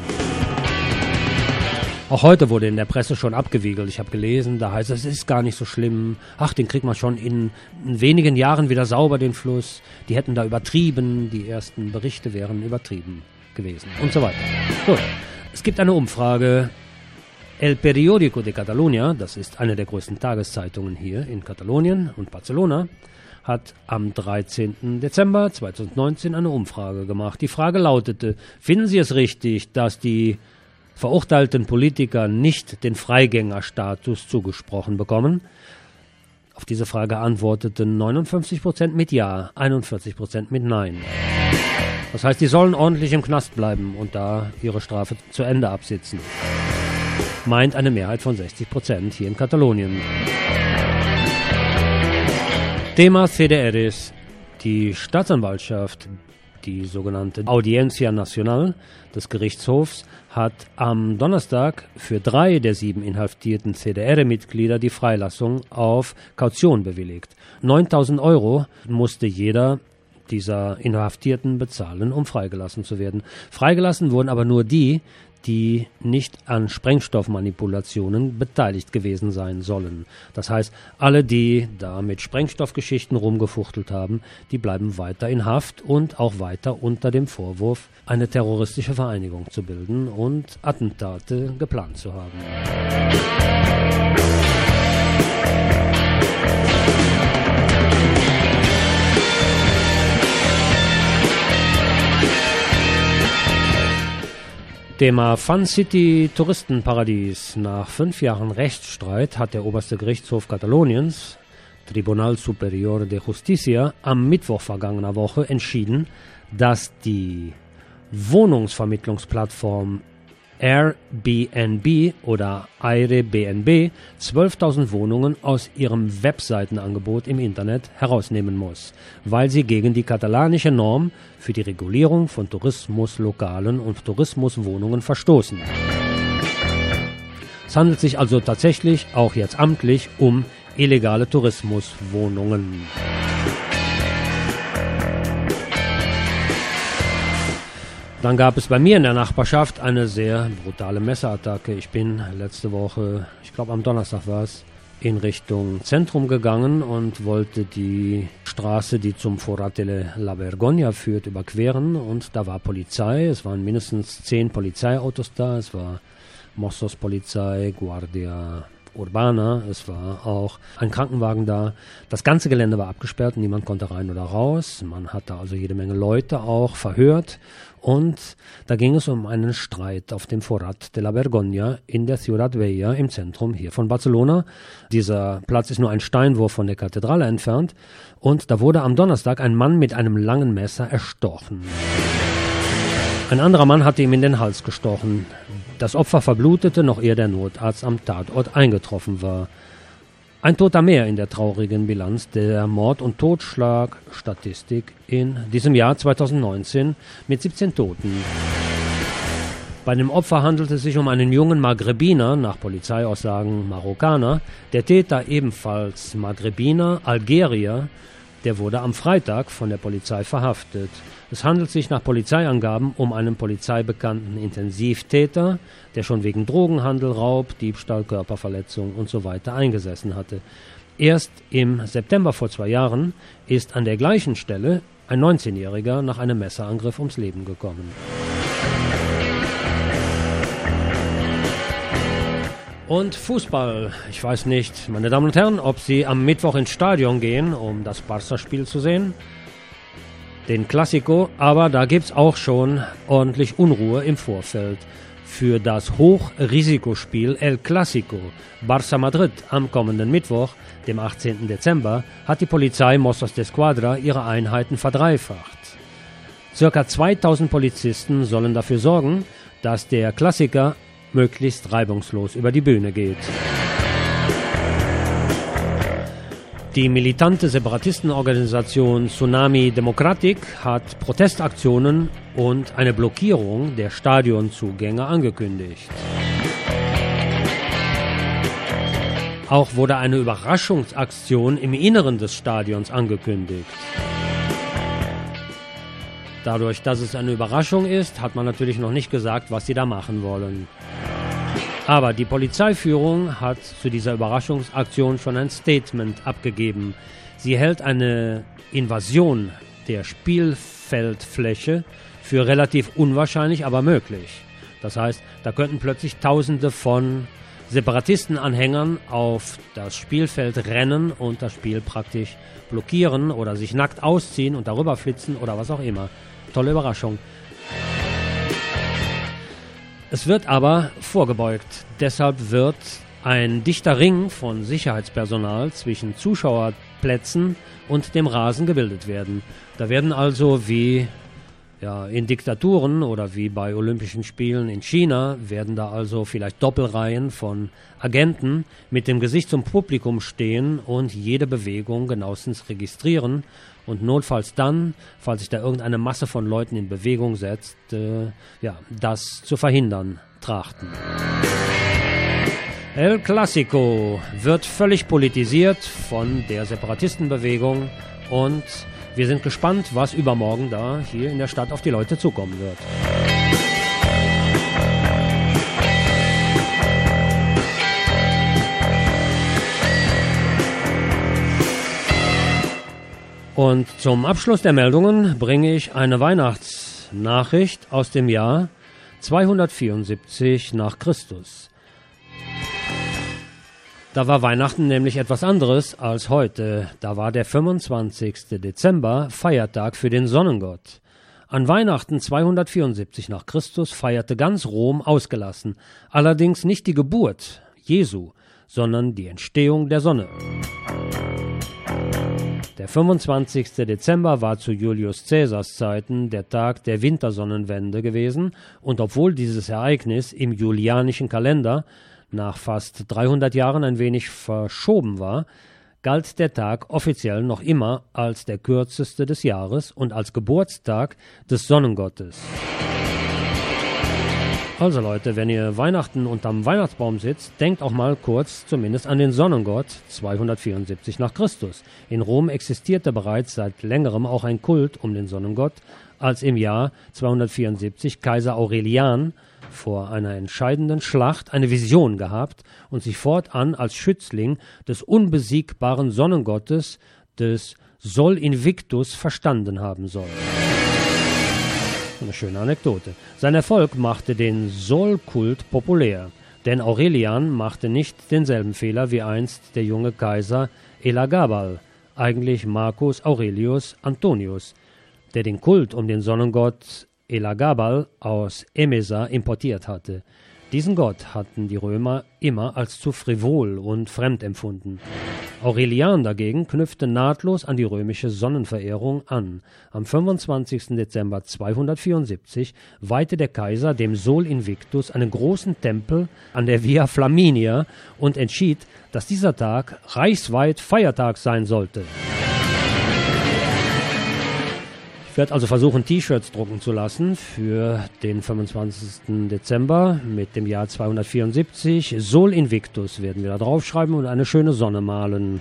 Auch heute wurde in der Presse schon abgewiegelt. Ich habe gelesen, da heißt es, es ist gar nicht so schlimm. Ach, den kriegt man schon in wenigen Jahren wieder sauber, den Fluss. Die hätten da übertrieben, die ersten Berichte wären übertrieben gewesen und so weiter. Gut, es gibt eine Umfrage. El Periódico de Catalunya, das ist eine der größten Tageszeitungen hier in Katalonien und Barcelona, hat am 13. Dezember 2019 eine Umfrage gemacht. Die Frage lautete, finden Sie es richtig, dass die verurteilten Politiker nicht den Freigängerstatus zugesprochen bekommen? Auf diese Frage antworteten 59% mit Ja, 41% mit Nein. Das heißt, die sollen ordentlich im Knast bleiben und da ihre Strafe zu Ende absitzen. Meint eine Mehrheit von 60% hier in Katalonien. Thema CDRs. Die Staatsanwaltschaft, die sogenannte Audiencia Nacional des Gerichtshofs, hat am Donnerstag für 3 der 7 inhaftierten CDR-Mitglieder die Freilassung auf Kaution bewilligt. 9.000 Euro musste jeder dieser Inhaftierten bezahlen, um freigelassen zu werden. Freigelassen wurden aber nur die, die nicht an Sprengstoffmanipulationen beteiligt gewesen sein sollen. Das heißt, alle, die da mit Sprengstoffgeschichten rumgefuchtelt haben, die bleiben weiter in Haft und auch weiter unter dem Vorwurf, eine terroristische Vereinigung zu bilden und Attentate geplant zu haben. Thema Fun City Touristenparadies. Nach 5 Jahren Rechtsstreit hat der oberste Gerichtshof Kataloniens, Tribunal Superior de Justicia, am Mittwoch vergangener Woche entschieden, dass die Wohnungsvermittlungsplattform Airbnb oder Airbnb 12.000 Wohnungen aus ihrem Webseitenangebot im Internet herausnehmen muss, weil sie gegen die katalanische Norm für die Regulierung von Tourismuslokalen und Tourismuswohnungen verstoßen. Es handelt sich also tatsächlich, auch jetzt amtlich, um illegale Tourismuswohnungen. Dann gab es bei mir in der Nachbarschaft eine sehr brutale Messerattacke. Ich bin letzte Woche, ich glaube am Donnerstag war es, in Richtung Zentrum gegangen und wollte die Straße, die zum Forat de la Vergonya führt, überqueren. Und da war Polizei, es waren mindestens 10 Polizeiautos da, es war Mossos-Polizei, Guardia Urbana, es war auch ein Krankenwagen da. Das ganze Gelände war abgesperrt, niemand konnte rein oder raus. Man hatte also jede Menge Leute auch verhört. Und da ging es um einen Streit auf dem Forat de la Vergonya in der Ciudad Vella im Zentrum hier von Barcelona. Dieser Platz ist nur ein Steinwurf von der Kathedrale entfernt. Und da wurde am Donnerstag ein Mann mit einem langen Messer erstochen. Ein anderer Mann hatte ihm in den Hals gestochen. Das Opfer verblutete, noch ehe der Notarzt am Tatort eingetroffen war. Ein Toter mehr in der traurigen Bilanz der Mord- und Totschlagstatistik in diesem Jahr 2019 mit 17 Toten. Bei dem Opfer handelte es sich um einen jungen Maghrebiner, nach Polizeiaussagen Marokkaner. Der Täter, ebenfalls Maghrebiner, Algerier, der wurde am Freitag von der Polizei verhaftet. Es handelt sich nach Polizeiangaben um einen polizeibekannten Intensivtäter, der schon wegen Drogenhandel, Raub, Diebstahl, Körperverletzung und so weiter eingesessen hatte. Erst im September vor 2 Jahren ist an der gleichen Stelle ein 19-Jähriger nach einem Messerangriff ums Leben gekommen. Und Fußball. Ich weiß nicht, meine Damen und Herren, ob Sie am Mittwoch ins Stadion gehen, um das Barca-Spiel zu sehen. Den Clásico, aber da gibt's auch schon ordentlich Unruhe im Vorfeld. Für das Hochrisikospiel El Clásico Barça Madrid am kommenden Mittwoch, dem 18. Dezember, hat die Polizei Mossos d'Esquadra ihre Einheiten verdreifacht. Circa 2000 Polizisten sollen dafür sorgen, dass der Klassiker möglichst reibungslos über die Bühne geht. Die militante Separatistenorganisation Tsunami Democratic hat Protestaktionen und eine Blockierung der Stadionzugänge angekündigt. Auch wurde eine Überraschungsaktion im Inneren des Stadions angekündigt. Dadurch, dass es eine Überraschung ist, hat man natürlich noch nicht gesagt, was sie da machen wollen. Aber die Polizeiführung hat zu dieser Überraschungsaktion schon ein Statement abgegeben. Sie hält eine Invasion der Spielfeldfläche für relativ unwahrscheinlich, aber möglich. Das heißt, da könnten plötzlich Tausende von Separatistenanhängern auf das Spielfeld rennen und das Spiel praktisch blockieren oder sich nackt ausziehen und darüber flitzen oder was auch immer. Tolle Überraschung. Es wird aber vorgebeugt. Deshalb wird ein dichter Ring von Sicherheitspersonal zwischen Zuschauerplätzen und dem Rasen gebildet werden. Da werden also wie in Diktaturen oder wie bei Olympischen Spielen in China, werden da also vielleicht Doppelreihen von Agenten mit dem Gesicht zum Publikum stehen und jede Bewegung genauestens registrieren und notfalls dann, falls sich da irgendeine Masse von Leuten in Bewegung setzt, das zu verhindern trachten. El Clásico wird völlig politisiert von der Separatistenbewegung und Wir sind gespannt, was übermorgen da hier in der Stadt auf die Leute zukommen wird. Und zum Abschluss der Meldungen bringe ich eine Weihnachtsnachricht aus dem Jahr 274 nach Christus. Da war Weihnachten nämlich etwas anderes als heute. Da war der 25. Dezember Feiertag für den Sonnengott. An Weihnachten 274 nach Christus feierte ganz Rom ausgelassen, allerdings nicht die Geburt Jesu, sondern die Entstehung der Sonne. Der 25. Dezember war zu Julius Caesars Zeiten der Tag der Wintersonnenwende gewesen, und obwohl dieses Ereignis im julianischen Kalender nach fast 300 Jahren ein wenig verschoben war, galt der Tag offiziell noch immer als der kürzeste des Jahres und als Geburtstag des Sonnengottes. Also Leute, wenn ihr Weihnachten unterm Weihnachtsbaum sitzt, denkt auch mal kurz zumindest an den Sonnengott 274 nach Christus. In Rom existierte bereits seit längerem auch ein Kult um den Sonnengott, als im Jahr 274 Kaiser Aurelian vor einer entscheidenden Schlacht eine Vision gehabt und sich fortan als Schützling des unbesiegbaren Sonnengottes, des Sol Invictus, verstanden haben soll. Eine schöne Anekdote. Sein Erfolg machte den Sol-Kult populär, denn Aurelian machte nicht denselben Fehler wie einst der junge Kaiser Elagabal, eigentlich Marcus Aurelius Antonius, der den Kult um den Sonnengott Elagabal aus Emesa importiert hatte. Diesen Gott hatten die Römer immer als zu frivol und fremd empfunden. Aurelian dagegen knüpfte nahtlos an die römische Sonnenverehrung an. Am 25. Dezember 274 weihte der Kaiser dem Sol Invictus einen großen Tempel an der Via Flaminia und entschied, dass dieser Tag reichsweit Feiertag sein sollte. Ich werde also versuchen, T-Shirts drucken zu lassen für den 25. Dezember mit dem Jahr 274. Sol Invictus werden wir da draufschreiben und eine schöne Sonne malen.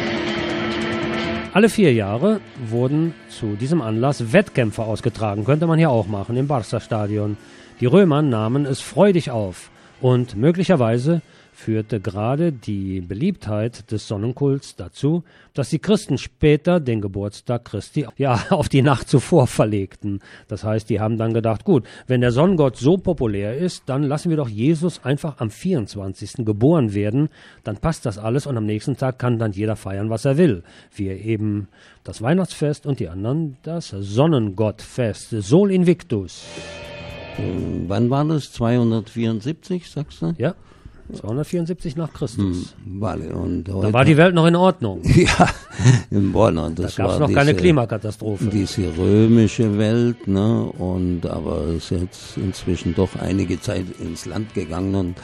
Alle 4 Jahre wurden zu diesem Anlass Wettkämpfe ausgetragen. Könnte man hier auch machen, im Barca-Stadion. Die Römer nahmen es freudig auf und möglicherweise führte gerade die Beliebtheit des Sonnenkults dazu, dass die Christen später den Geburtstag Christi auf die Nacht zuvor verlegten. Das heißt, die haben dann gedacht, gut, wenn der Sonnengott so populär ist, dann lassen wir doch Jesus einfach am 24. geboren werden, dann passt das alles und am nächsten Tag kann dann jeder feiern, was er will. Wir eben das Weihnachtsfest und die anderen das Sonnengottfest, Sol Invictus. Wann war das? 274, sagst du? Ja. 274 nach Christus. Vale, und heute da war die Welt noch in Ordnung. Ja, in Ordnung. Da gab es noch keine Klimakatastrophe. Diese römische Welt, ne? Und aber es ist jetzt inzwischen doch einige Zeit ins Land gegangen und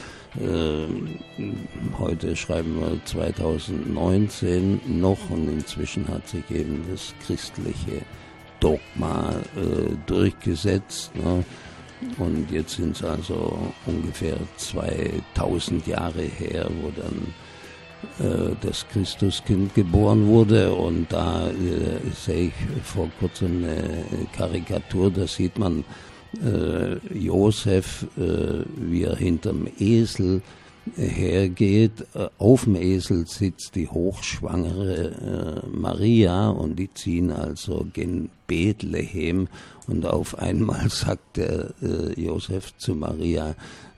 heute schreiben wir 2019 noch und inzwischen hat sich eben das christliche Dogma durchgesetzt, ne? Und jetzt sind es also ungefähr 2000 Jahre her, wo dann das Christuskind geboren wurde. Und da sehe ich vor kurzem eine Karikatur, da sieht man Josef, wie er hinterm Esel hergeht. Auf dem Esel sitzt die hochschwangere Maria und die ziehen also gen Bethlehem und auf einmal sagt der Josef zu Maria,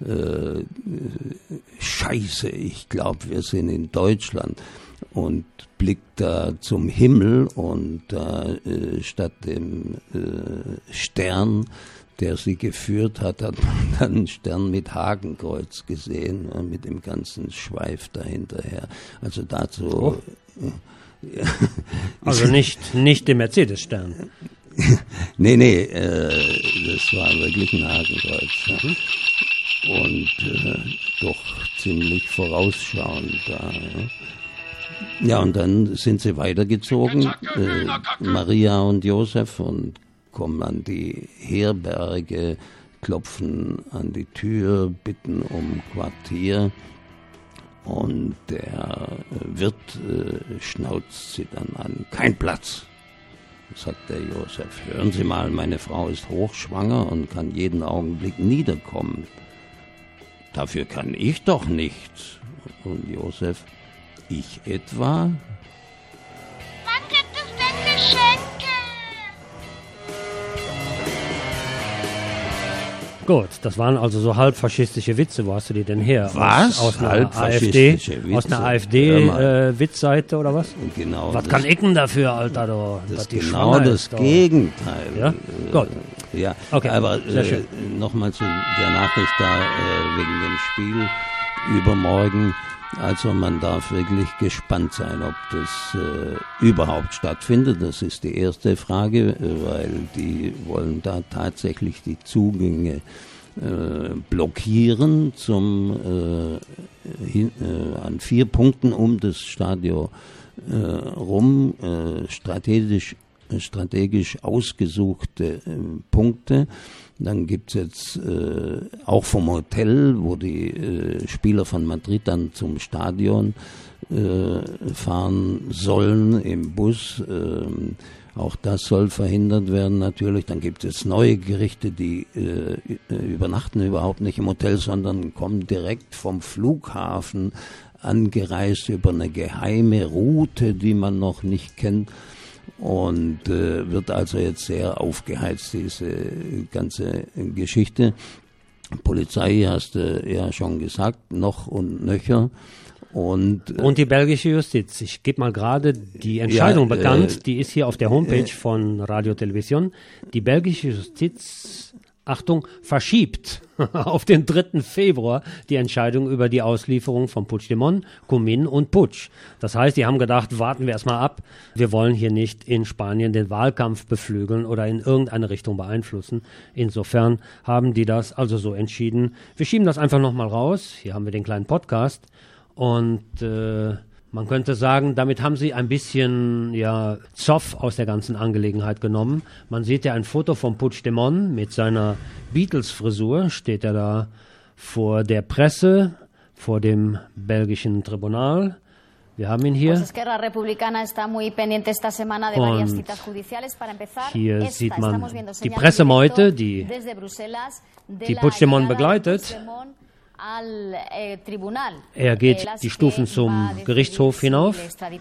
Scheiße, ich glaube, wir sind in Deutschland, und blickt da zum Himmel und statt dem Stern, der sie geführt hat, hat man dann einen Stern mit Hakenkreuz gesehen, mit dem ganzen Schweif dahinterher. Also dazu... Also nicht dem Mercedes-Stern. Nee, das war wirklich ein Hakenkreuz. Ja. Und doch ziemlich vorausschauend da. Ja, und dann sind sie weitergezogen, Maria und Josef, und kommen an die Herberge, klopfen an die Tür, bitten um Quartier. Und der Wirt schnauzt sie dann an, kein Platz. sagt der Josef. Hören Sie mal, meine Frau ist hochschwanger und kann jeden Augenblick niederkommen. Dafür kann ich doch nichts. Und Josef, ich etwa? Wann gibt es denn Geschenke? Gut, das waren also so halbfaschistische Witze. Wo hast du die denn her? Was? Aus einer Halbfaschistische AfD? Witze? Aus einer AfD-Witzseite oder was? Genau. Was kann ich denn dafür, Alter? Das ist genau das Gegenteil. Ja? Gut. Ja, okay. Aber nochmal zu der Nachricht da wegen dem Spiel übermorgen. Also man darf wirklich gespannt sein, ob das überhaupt stattfindet. Das ist die erste Frage, weil die wollen da tatsächlich die Zugänge blockieren an 4 Punkten um das Stadion rum, strategisch ausgesuchte Punkte. Dann gibt's jetzt auch vom Hotel, wo die Spieler von Madrid dann zum Stadion fahren sollen im Bus. Auch das soll verhindert werden natürlich. Dann gibt es neue Gerichte, die übernachten überhaupt nicht im Hotel, sondern kommen direkt vom Flughafen angereist über eine geheime Route, die man noch nicht kennt. Und wird also jetzt sehr aufgeheizt, diese ganze Geschichte. Polizei, hast du ja schon gesagt, noch und nöcher. Und die belgische Justiz. Ich gebe mal gerade die Entscheidung bekannt, die ist hier auf der Homepage von Radio Television. Die belgische Justiz, Achtung, verschiebt auf den 3. Februar die Entscheidung über die Auslieferung von Puigdemont, Comín und Puig. Das heißt, die haben gedacht, warten wir erstmal ab. Wir wollen hier nicht in Spanien den Wahlkampf beflügeln oder in irgendeine Richtung beeinflussen. Insofern haben die das also so entschieden. Wir schieben das einfach nochmal raus. Hier haben wir den kleinen Podcast. Und man könnte sagen, damit haben sie ein bisschen Zoff aus der ganzen Angelegenheit genommen. Man sieht ja ein Foto von Puigdemont mit seiner Beatles-Frisur, steht er da vor der Presse, vor dem belgischen Tribunal. Wir haben ihn hier. Und hier sieht man die Pressemeute, die Puigdemont begleitet. Er geht die Stufen zum Gerichtshof hinauf.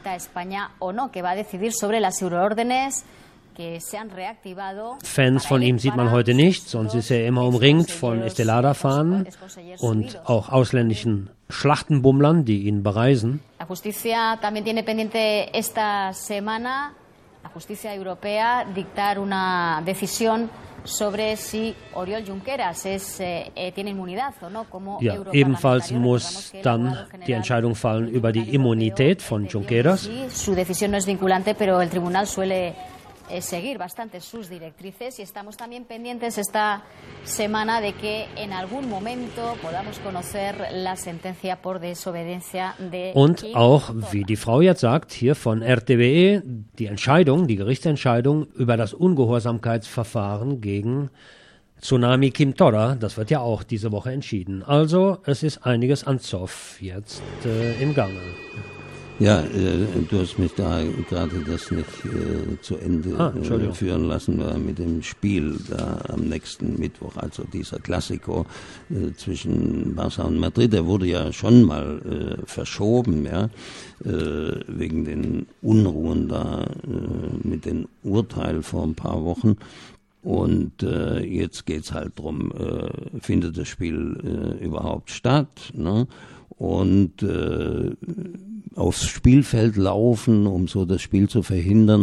Fans von ihm sieht man heute nicht, sonst ist er immer umringt von Estelada-Fahnen und auch ausländischen Schlachtenbummlern, die ihn bereisen. La Justicia Europea dictar una decisión sobre si Oriol Junqueras tiene inmunidad o no como Europarlamentario. Ebenfalls muss dann die Entscheidung fallen über die Immunität von Junqueras. Su decisión no es vinculante, pero el tribunal suele seguir bastante sus directrices y estamos también pendientes esta semana de que en algún momento podamos conocer la sentencia por desobediencia de Und auch, wie die Frau jetzt sagt, hier von RTVE, die Gerichtsentscheidung über das Ungehorsamkeitsverfahren gegen Tsunami Quintorra, das wird ja auch diese Woche entschieden. Also, es ist einiges an Zoff jetzt im Gange. Ja, du hast mich da gerade das nicht zu Ende führen lassen mit dem Spiel da am nächsten Mittwoch, also dieser Klassiko zwischen Barca und Madrid, der wurde ja schon mal verschoben, wegen den Unruhen da mit den Urteilen vor ein paar Wochen. Und jetzt geht's halt drum, findet das Spiel überhaupt statt, ne? Und aufs Spielfeld laufen, um so das Spiel zu verhindern,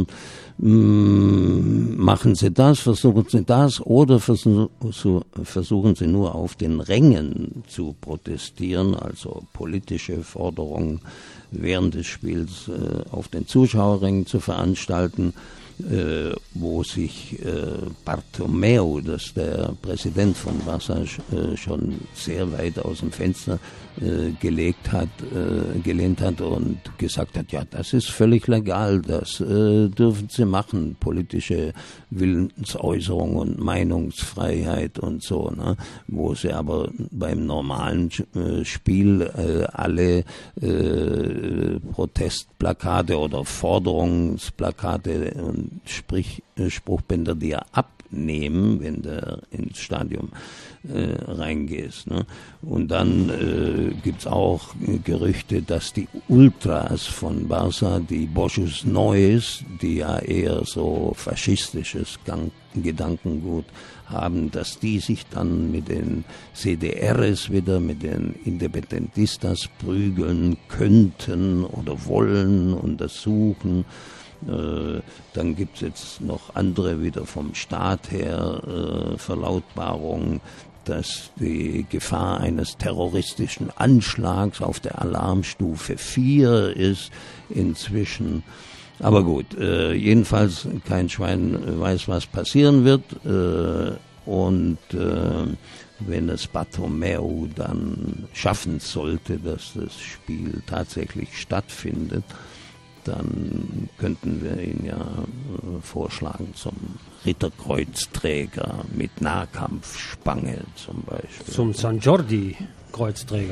machen sie das, versuchen sie das oder versuchen sie nur auf den Rängen zu protestieren, also politische Forderungen während des Spiels auf den Zuschauerrängen zu veranstalten, wo sich Bartomeu, das ist der Präsident von Barca, schon sehr weit aus dem Fenster gelehnt hat und gesagt hat, ja, das ist völlig legal, das dürfen sie machen, politische Willensäußerung und Meinungsfreiheit und so, ne? Wo sie aber beim normalen Spiel alle Protestplakate oder Forderungsplakate und Spruchbänder dir abnehmen, wenn du ins Stadion reingehst. Ne? Und dann gibt's auch Gerüchte, dass die Ultras von Barça, die Boschus Neues, die ja eher so faschistisches Gedankengut haben, dass die sich dann mit den CDRs wieder, mit den Independentistas prügeln könnten oder wollen, untersuchen. Dann gibt es jetzt noch andere wieder vom Staat her Verlautbarungen, dass die Gefahr eines terroristischen Anschlags auf der Alarmstufe 4 ist inzwischen. Aber gut, jedenfalls kein Schwein weiß, was passieren wird. Und wenn es Bartomeu dann schaffen sollte, dass das Spiel tatsächlich stattfindet, dann könnten wir ihn ja vorschlagen zum Ritterkreuzträger mit Nahkampfspange zum Beispiel. Zum San Jordi-Kreuzträger.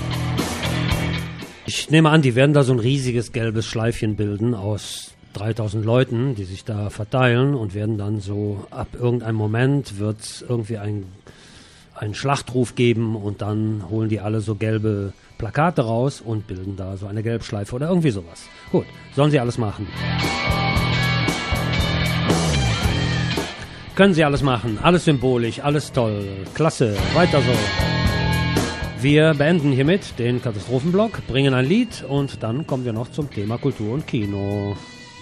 Ich nehme an, die werden da so ein riesiges gelbes Schleifchen bilden aus 3000 Leuten, die sich da verteilen und werden dann so, ab irgendeinem Moment wird es irgendwie einen Schlachtruf geben und dann holen die alle so gelbe Plakate raus und bilden da so eine Gelbschleife oder irgendwie sowas. Gut, sollen sie alles machen. Können sie alles machen, alles symbolisch, alles toll, klasse, weiter so. Wir beenden hiermit den Katastrophenblock, bringen ein Lied und dann kommen wir noch zum Thema Kultur und Kino.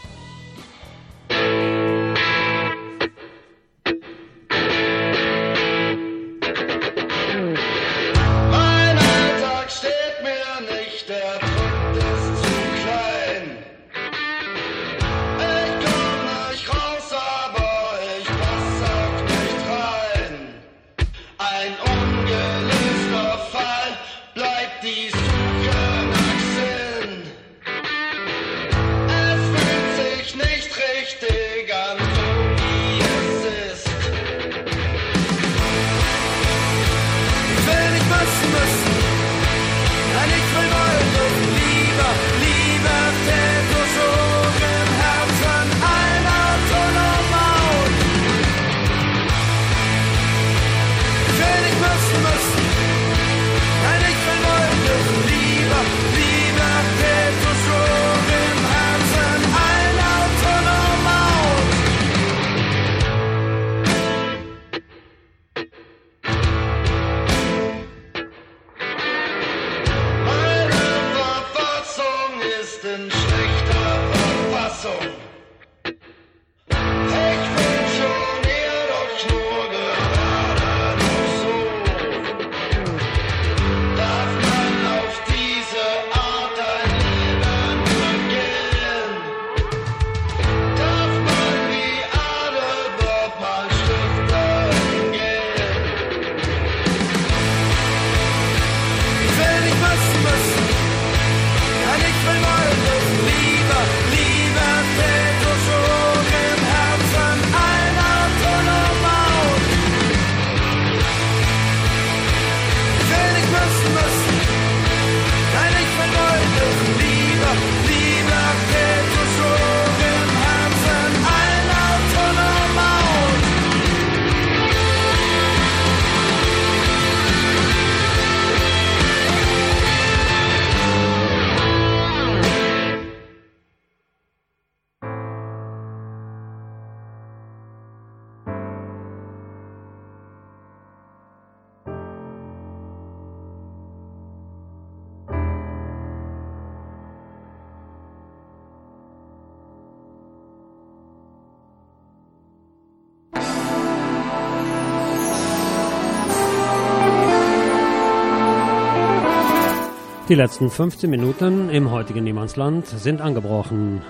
Die letzten 15 Minuten im heutigen Niemandsland sind angebrochen.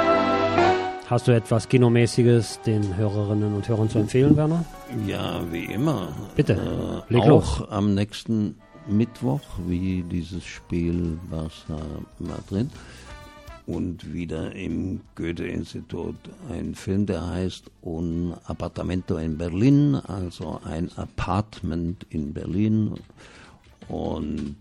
Hast du etwas Kinomäßiges den Hörerinnen und Hörern zu empfehlen, Werner? Ja, wie immer. Bitte, leg auch los. Am nächsten Mittwoch, wie dieses Spiel Barça Madrid. Und wieder im Goethe-Institut ein Film, der heißt Un Apartamento in Berlin, also ein Apartment in Berlin. Und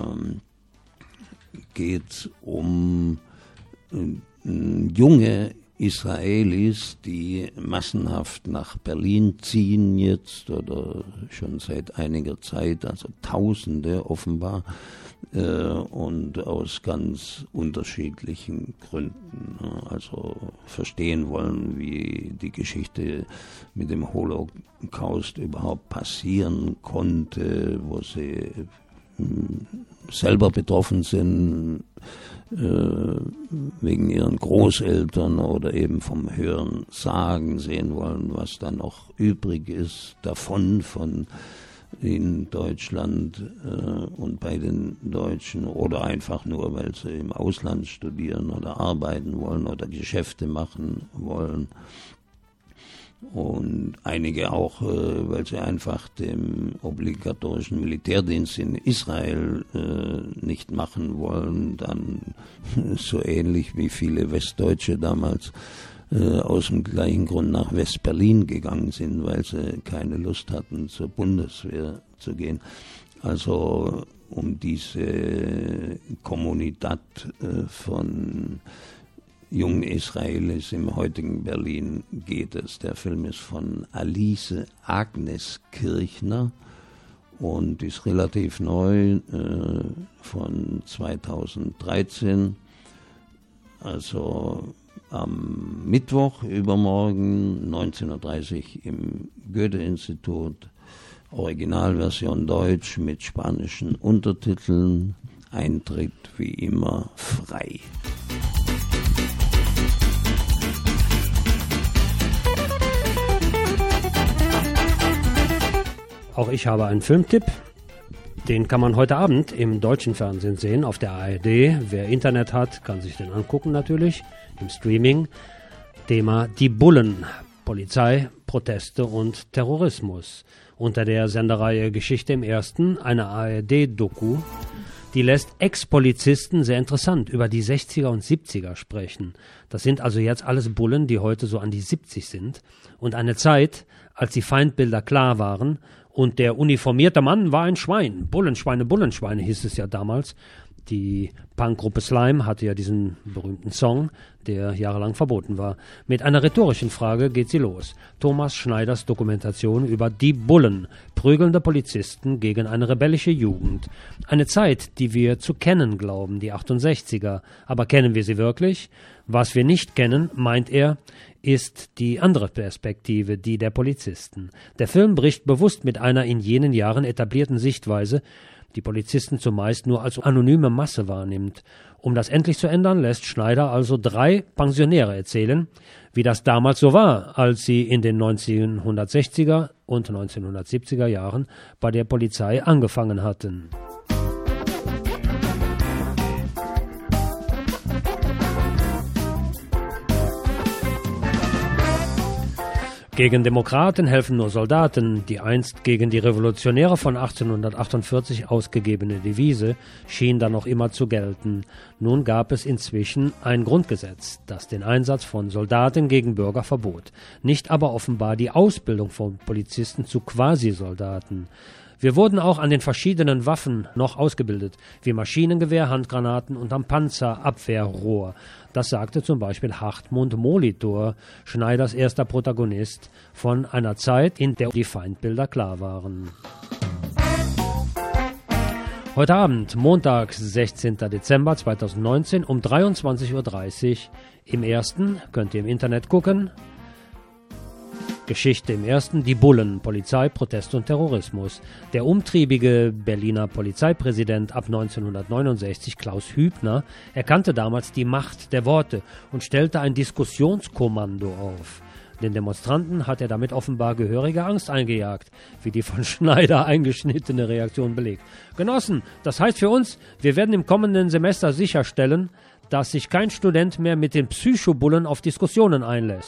geht um junge Israelis, die massenhaft nach Berlin ziehen jetzt oder schon seit einiger Zeit, also Tausende offenbar, und aus ganz unterschiedlichen Gründen. Also verstehen wollen, wie die Geschichte mit dem Holocaust überhaupt passieren konnte, wo sie selber betroffen sind, wegen ihren Großeltern oder eben vom Hören sagen sehen wollen, was da noch übrig ist davon, von in Deutschland und bei den Deutschen, oder einfach nur, weil sie im Ausland studieren oder arbeiten wollen oder Geschäfte machen wollen. Und einige auch, weil sie einfach den obligatorischen Militärdienst in Israel nicht machen wollen, dann so ähnlich wie viele Westdeutsche damals aus dem gleichen Grund nach West-Berlin gegangen sind, weil sie keine Lust hatten, zur Bundeswehr zu gehen. Also um diese Kommunität von jungen Israelis im heutigen Berlin geht es. Der Film ist von Alice Agnes Kirchner und ist relativ neu, von 2013. Also am Mittwoch übermorgen, 19:30 Uhr im Goethe-Institut, Originalversion Deutsch mit spanischen Untertiteln, Eintritt wie immer frei. Auch ich habe einen Filmtipp. Den kann man heute Abend im deutschen Fernsehen sehen, auf der ARD. Wer Internet hat, kann sich den angucken natürlich, im Streaming. Thema Die Bullen, Polizei, Proteste und Terrorismus. Unter der Sendereihe Geschichte im Ersten, eine ARD-Doku, die lässt Ex-Polizisten sehr interessant über die 60er und 70er sprechen. Das sind also jetzt alles Bullen, die heute so an die 70 sind. Und eine Zeit, als die Feindbilder klar waren und der uniformierte Mann war ein Schwein. Bullenschweine, Bullenschweine hieß es ja damals. Die Punkgruppe Slime hatte ja diesen berühmten Song, der jahrelang verboten war. Mit einer rhetorischen Frage geht sie los. Thomas Schneiders Dokumentation über Die Bullen, prügelnde Polizisten gegen eine rebellische Jugend. Eine Zeit, die wir zu kennen glauben, die 68er. Aber kennen wir sie wirklich? Was wir nicht kennen, meint er, ist die andere Perspektive, die der Polizisten. Der Film bricht bewusst mit einer in jenen Jahren etablierten Sichtweise, die Polizisten zumeist nur als anonyme Masse wahrnimmt. Um das endlich zu ändern, lässt Schneider also 3 Pensionäre erzählen, wie das damals so war, als sie in den 1960er und 1970er Jahren bei der Polizei angefangen hatten. Gegen Demokraten helfen nur Soldaten, die einst gegen die Revolutionäre von 1848 ausgegebene Devise schien dann noch immer zu gelten. Nun gab es inzwischen ein Grundgesetz, das den Einsatz von Soldaten gegen Bürger verbot, nicht aber offenbar die Ausbildung von Polizisten zu Quasi-Soldaten. Wir wurden auch an den verschiedenen Waffen noch ausgebildet, wie Maschinengewehr, Handgranaten und am Panzerabwehrrohr. Das sagte zum Beispiel Hartmut Molitor, Schneiders erster Protagonist, von einer Zeit, in der die Feindbilder klar waren. Heute Abend, Montag, 16. Dezember 2019 um 23:30 Uhr im Ersten, könnt ihr im Internet gucken. Geschichte im Ersten, die Bullen, Polizei, Protest und Terrorismus. Der umtriebige Berliner Polizeipräsident ab 1969, Klaus Hübner, erkannte damals die Macht der Worte und stellte ein Diskussionskommando auf. Den Demonstranten hat er damit offenbar gehörige Angst eingejagt, wie die von Schneider eingeschnittene Reaktion belegt. Genossen, das heißt für uns, wir werden im kommenden Semester sicherstellen, dass sich kein Student mehr mit den Psychobullen auf Diskussionen einlässt.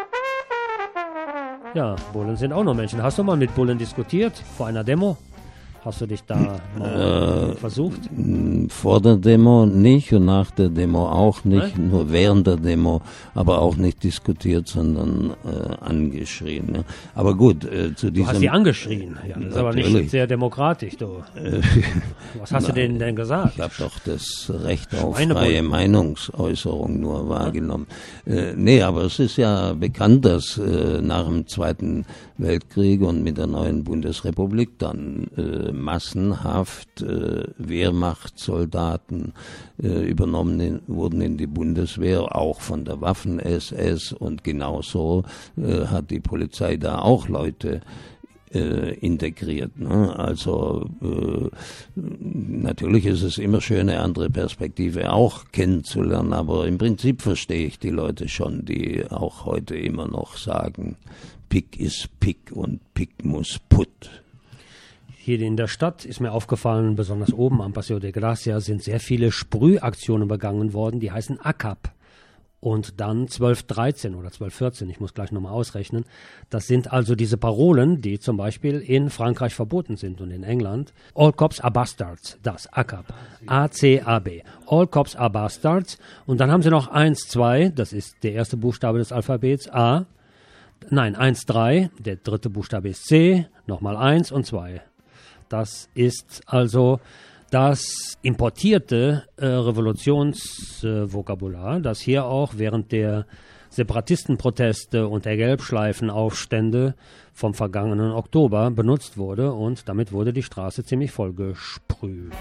Ja, Bullen sind auch nur Menschen. Hast du mal mit Bullen diskutiert vor einer Demo? Hast du dich da mal versucht? Vor der Demo nicht und nach der Demo auch nicht, nur während der Demo, aber auch nicht diskutiert, sondern angeschrien. Ja. Aber gut, zu diesem... Du hast sie angeschrien, ja, das ist aber nicht sehr demokratisch, du. Was hast du denen denn gesagt? Ich habe doch das Recht auf freie Meinungsäußerung nur wahrgenommen. Nee, aber es ist ja bekannt, dass nach dem Zweiten Weltkrieg und mit der neuen Bundesrepublik dann massenhaft Wehrmachtssoldaten übernommen wurden in die Bundeswehr, auch von der Waffen-SS, und genauso hat die Polizei da auch Leute integriert. Ne? Also natürlich ist es immer schön, eine andere Perspektive auch kennenzulernen, aber im Prinzip verstehe ich die Leute schon, die auch heute immer noch sagen, Pick ist Pick und Pick muss Put. Hier in der Stadt ist mir aufgefallen, besonders oben am Paseo de Gracia sind sehr viele Sprühaktionen begangen worden, die heißen ACAP. Und dann 1213 oder 1214, ich muss gleich nochmal ausrechnen. Das sind also diese Parolen, die zum Beispiel in Frankreich verboten sind und in England. All cops are bastards, das ACAB, A-C-A-B. All cops are bastards. Und dann haben sie noch 1, 2, das ist der erste Buchstabe des Alphabets, 1, 3, der dritte Buchstabe ist C, nochmal 1 und 2. Das ist also das importierte Revolutionsvokabular, das hier auch während der Separatistenproteste und der Gelbschleifenaufstände vom vergangenen Oktober benutzt wurde, und damit wurde die Straße ziemlich vollgesprüht.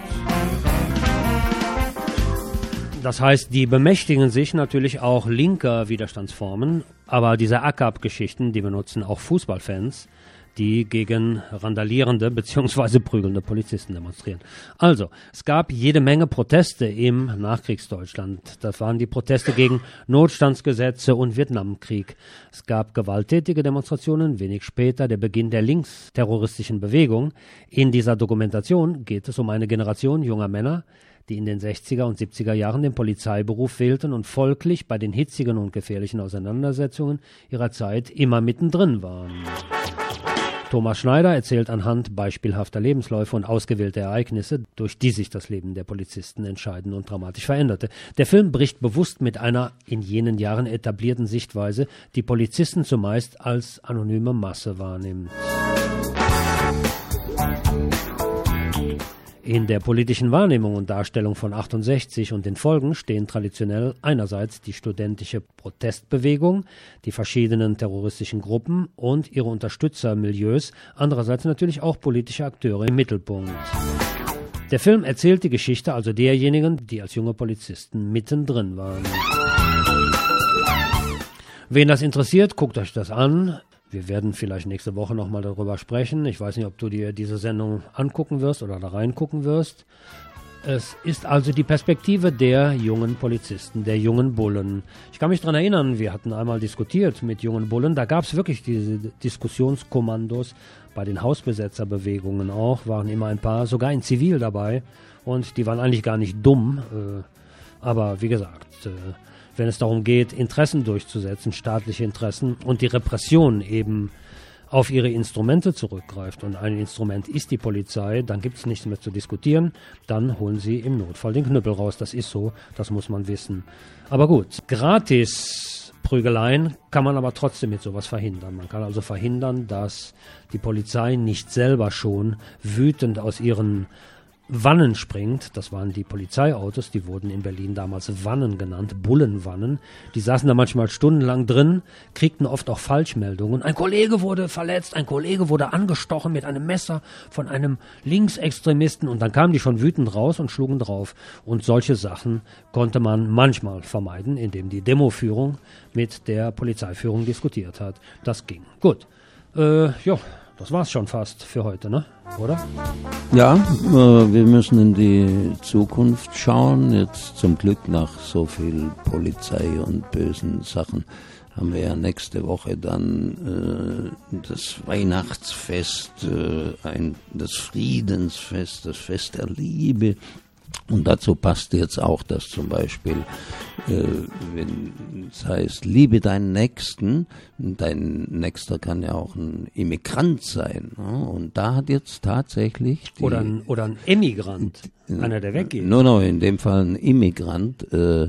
Das heißt, die bemächtigen sich natürlich auch linker Widerstandsformen, aber diese ACAP-Geschichten, die benutzen auch Fußballfans, die gegen randalierende bzw. prügelnde Polizisten demonstrieren. Also, es gab jede Menge Proteste im Nachkriegsdeutschland. Das waren die Proteste gegen Notstandsgesetze und Vietnamkrieg. Es gab gewalttätige Demonstrationen, wenig später der Beginn der linksterroristischen Bewegung. In dieser Dokumentation geht es um eine Generation junger Männer, die in den 60er und 70er Jahren den Polizeiberuf wählten und folglich bei den hitzigen und gefährlichen Auseinandersetzungen ihrer Zeit immer mittendrin waren. Thomas Schneider erzählt anhand beispielhafter Lebensläufe und ausgewählter Ereignisse, durch die sich das Leben der Polizisten entscheidend und dramatisch veränderte. Der Film bricht bewusst mit einer in jenen Jahren etablierten Sichtweise, die Polizisten zumeist als anonyme Masse wahrnimmt. In der politischen Wahrnehmung und Darstellung von 68 und den Folgen stehen traditionell einerseits die studentische Protestbewegung, die verschiedenen terroristischen Gruppen und ihre Unterstützermilieus, andererseits natürlich auch politische Akteure im Mittelpunkt. Der Film erzählt die Geschichte also derjenigen, die als junge Polizisten mittendrin waren. Wen das interessiert, guckt euch das an. Wir werden vielleicht nächste Woche nochmal darüber sprechen. Ich weiß nicht, ob du dir diese Sendung angucken wirst oder da reingucken wirst. Es ist also die Perspektive der jungen Polizisten, der jungen Bullen. Ich kann mich daran erinnern, wir hatten einmal diskutiert mit jungen Bullen. Da gab es wirklich diese Diskussionskommandos. Bei den Hausbesetzerbewegungen auch waren immer ein paar, sogar in Zivil dabei. Und die waren eigentlich gar nicht dumm. Aber wie gesagt, wenn es darum geht, Interessen durchzusetzen, staatliche Interessen, und die Repression eben auf ihre Instrumente zurückgreift, und ein Instrument ist die Polizei, dann gibt es nichts mehr zu diskutieren, dann holen sie im Notfall den Knüppel raus. Das ist so, das muss man wissen. Aber gut, gratis Prügeleien kann man aber trotzdem mit sowas verhindern. Man kann also verhindern, dass die Polizei nicht selber schon wütend aus ihren Wannen springt. Das waren die Polizeiautos, die wurden in Berlin damals Wannen genannt, Bullenwannen. Die saßen da manchmal stundenlang drin, kriegten oft auch Falschmeldungen. Ein Kollege wurde verletzt, ein Kollege wurde angestochen mit einem Messer von einem Linksextremisten, und dann kamen die schon wütend raus und schlugen drauf. Und solche Sachen konnte man manchmal vermeiden, indem die Demoführung mit der Polizeiführung diskutiert hat. Das ging. Gut. Das war's schon fast für heute, ne? Oder? Ja, wir müssen in die Zukunft schauen. Jetzt zum Glück nach so viel Polizei und bösen Sachen haben wir ja nächste Woche dann das Weihnachtsfest, das Friedensfest, das Fest der Liebe. Und dazu passt jetzt auch, dass zum Beispiel, wenn es heißt, liebe deinen Nächsten, dein Nächster kann ja auch ein Immigrant sein. Ne? Und da hat jetzt tatsächlich... Oder ein Emigrant, einer, der weggeht. No, in dem Fall ein Immigrant.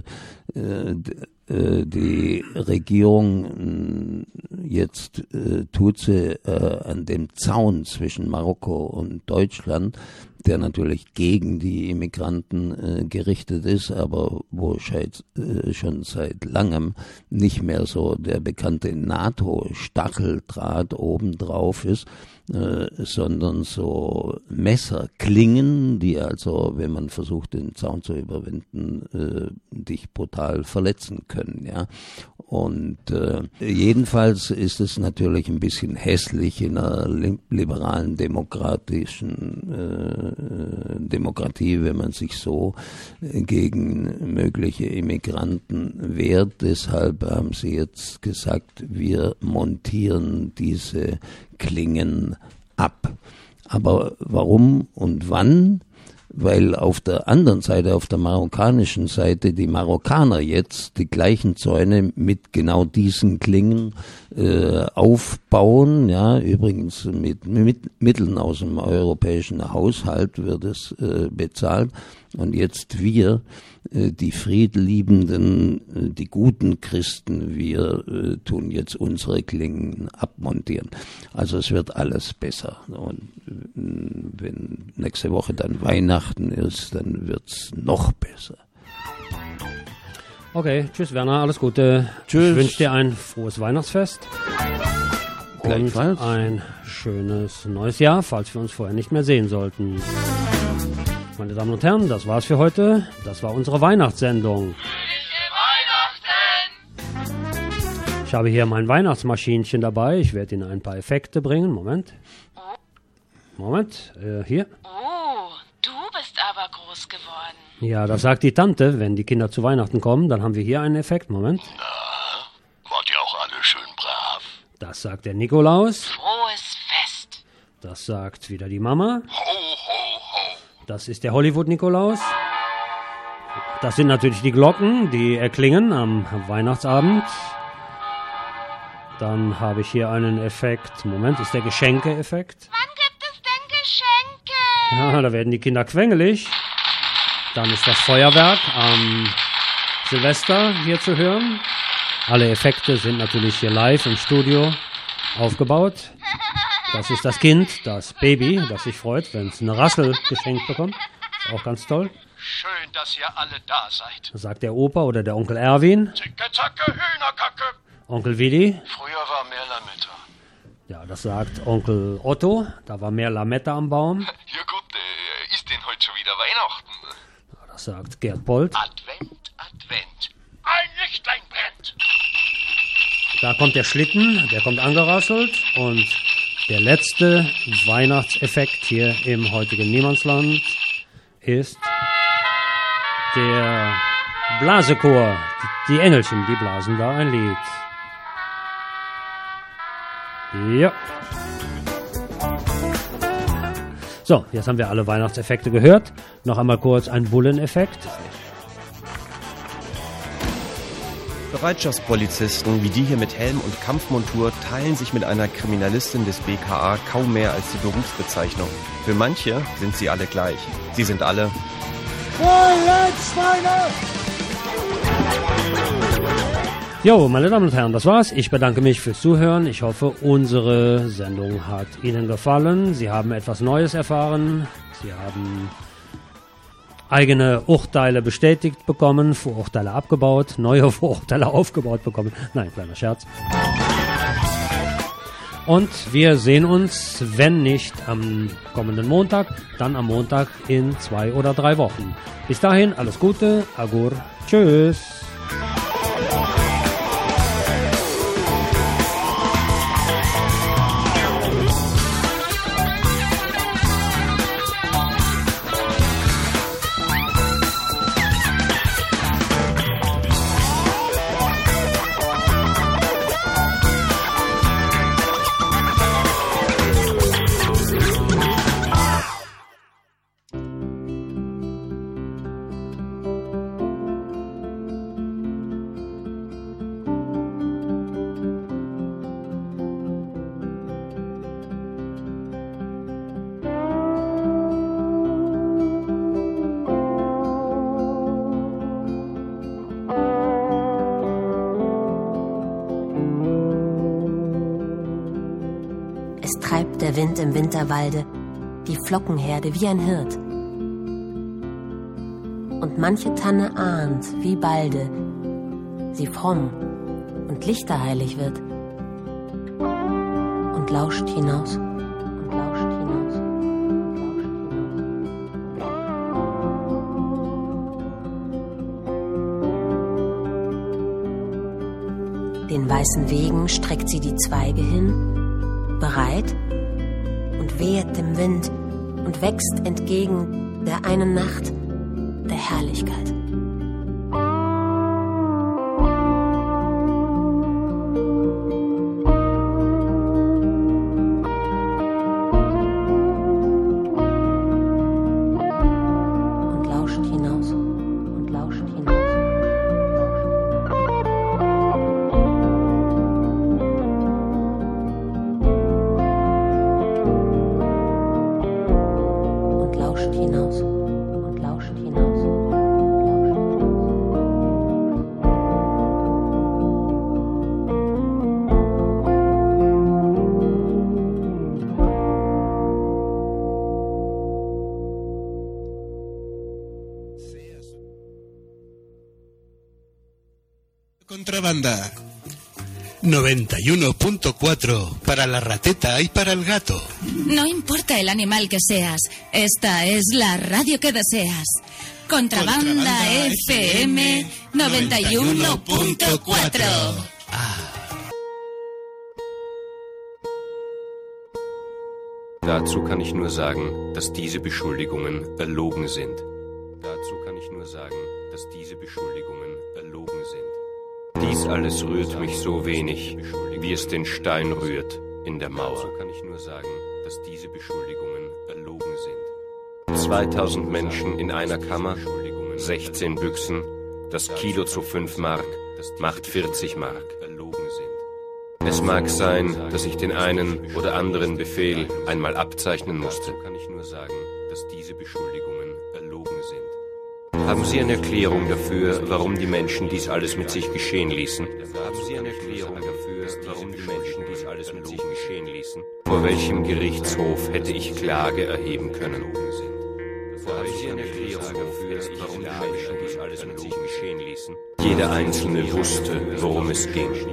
Die Regierung jetzt tut sie an dem Zaun zwischen Marokko und Deutschland, der natürlich gegen die Immigranten gerichtet ist, aber wo schon seit langem nicht mehr so der bekannte NATO-Stacheldraht obendrauf ist, sondern so Messerklingen, die also, wenn man versucht, den Zaun zu überwinden, dich brutal verletzen können, ja. Und jedenfalls ist es natürlich ein bisschen hässlich in einer liberalen demokratischen Demokratie, wenn man sich so gegen mögliche Immigranten wehrt. Deshalb haben sie jetzt gesagt, wir montieren diese Klingen ab. Aber warum und wann? Weil auf der anderen Seite, auf der marokkanischen Seite, die Marokkaner jetzt die gleichen Zäune mit genau diesen Klingen aufbauen. Ja, übrigens mit Mitteln aus dem europäischen Haushalt wird es bezahlt. Und jetzt wir, die Friedliebenden, die guten Christen, wir tun jetzt unsere Klingen abmontieren. Also es wird alles besser. Und wenn nächste Woche dann Weihnachten ist, dann wird's noch besser. Okay, tschüss Werner, alles Gute. Tschüss. Ich wünsche dir ein frohes Weihnachtsfest. Und Gleichfalls. ein schönes neues Jahr, falls wir uns vorher nicht mehr sehen sollten. Meine Damen und Herren, das war's für heute. Das war unsere Weihnachtssendung. Ich habe hier mein Weihnachtsmaschinchen dabei. Ich werde Ihnen ein paar Effekte bringen. Moment, hier. Oh, du bist aber groß geworden. Ja, das sagt die Tante, wenn die Kinder zu Weihnachten kommen. Dann haben wir hier einen Effekt. Moment. Na, wart ihr auch alle schön brav? Das sagt der Nikolaus. Frohes Fest. Das sagt wieder die Mama. Ho, ho, ho. Das ist der Hollywood-Nikolaus. Das sind natürlich die Glocken, die erklingen am Weihnachtsabend. Dann habe ich hier einen Effekt. Moment, ist der Geschenke-Effekt. Wann gibt es denn Geschenke? Ja, da werden die Kinder quengelig. Dann ist das Feuerwerk am Silvester hier zu hören. Alle Effekte sind natürlich hier live im Studio aufgebaut. Das ist das Kind, das Baby, das sich freut, wenn es eine Rassel geschenkt bekommt. Ist auch ganz toll. Schön, dass ihr alle da seid. Das sagt der Opa oder der Onkel Erwin. Zicke, zacke, Hühnerkacke. Onkel Willi. Früher war mehr Lametta. Ja, das sagt Onkel Otto. Da war mehr Lametta am Baum. Ja gut, ist denn heute schon wieder Weihnachten? Das sagt Gerd Polt. Advent, Advent. Ein Lichtlein brennt. Da kommt der Schlitten, der kommt angerasselt. Und der letzte Weihnachtseffekt hier im heutigen Niemandsland ist der Blasechor. Die Engelchen, die blasen da ein Lied. Ja. So, jetzt haben wir alle Weihnachtseffekte gehört. Noch einmal kurz ein Bulleneffekt. Bereitschaftspolizisten wie die hier mit Helm und Kampfmontur teilen sich mit einer Kriminalistin des BKA kaum mehr als die Berufsbezeichnung. Für manche sind sie alle gleich. Sie sind alle Freiheitsschweine! Jo, meine Damen und Herren, das war's. Ich bedanke mich fürs Zuhören. Ich hoffe, unsere Sendung hat Ihnen gefallen. Sie haben etwas Neues erfahren. Sie haben eigene Urteile bestätigt bekommen, Vorurteile abgebaut, neue Vorurteile aufgebaut bekommen. Nein, kleiner Scherz. Und wir sehen uns, wenn nicht am kommenden Montag, dann am Montag in 2 oder 3 Wochen. Bis dahin, alles Gute, Agur, tschüss. Es treibt der Wind im Winterwalde, die Flockenherde wie ein Hirt. Und manche Tanne ahnt, wie balde sie fromm und lichterheilig wird. Und lauscht hinaus, und lauscht hinaus, und lauscht hinaus. Den weißen Wegen streckt sie die Zweige hin, bereit, und wehet dem Wind und wächst entgegen der einen Nacht der Herrlichkeit. Und lauscht hinaus, und lauscht hinaus. Und lauscht hinaus, und lauscht hinaus. Contrabanda 91.4 para la rateta y para el gato. No importa el animal que seas, esta es la radio que deseas. Contrabanda FM 91.4. Dazu kann ich nur sagen, dass diese Beschuldigungen erlogen sind. Dazu kann ich nur sagen, dass diese Beschuldigungen erlogen sind. Dies alles rührt mich so wenig, wie es den Stein rührt in der Mauer. Dazu kann ich nur sagen, dass diese Beschuldigungen erlogen sind. 2000 Menschen in einer Kammer, 16 Büchsen, das Kilo zu 5 Mark, macht 40 Mark. Es mag sein, dass ich den einen oder anderen Befehl einmal abzeichnen musste. Dazu kann ich nur sagen, dass diese Beschuldigungen erlogen sind. Haben Sie eine Erklärung dafür, warum die Menschen dies alles mit sich geschehen ließen? Haben Sie eine Erklärung dafür, warum die Menschen dies alles mit sich geschehen ließen? Vor welchem Gerichtshof hätte ich Klage erheben können? Haben Sie eine Erklärung dafür, warum die Menschen dies alles mit sich geschehen ließen? Jeder Einzelne wusste, worum es ging. Jeder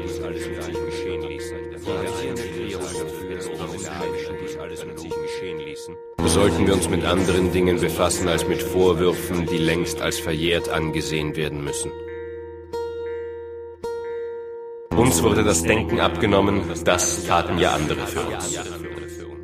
Einzelne wusste, warum die Menschen dies alles mit sich geschehen ließen. Sollten wir uns mit anderen Dingen befassen als mit Vorwürfen, die längst als verjährt angesehen werden müssen. Uns wurde das Denken abgenommen, das taten ja andere für uns.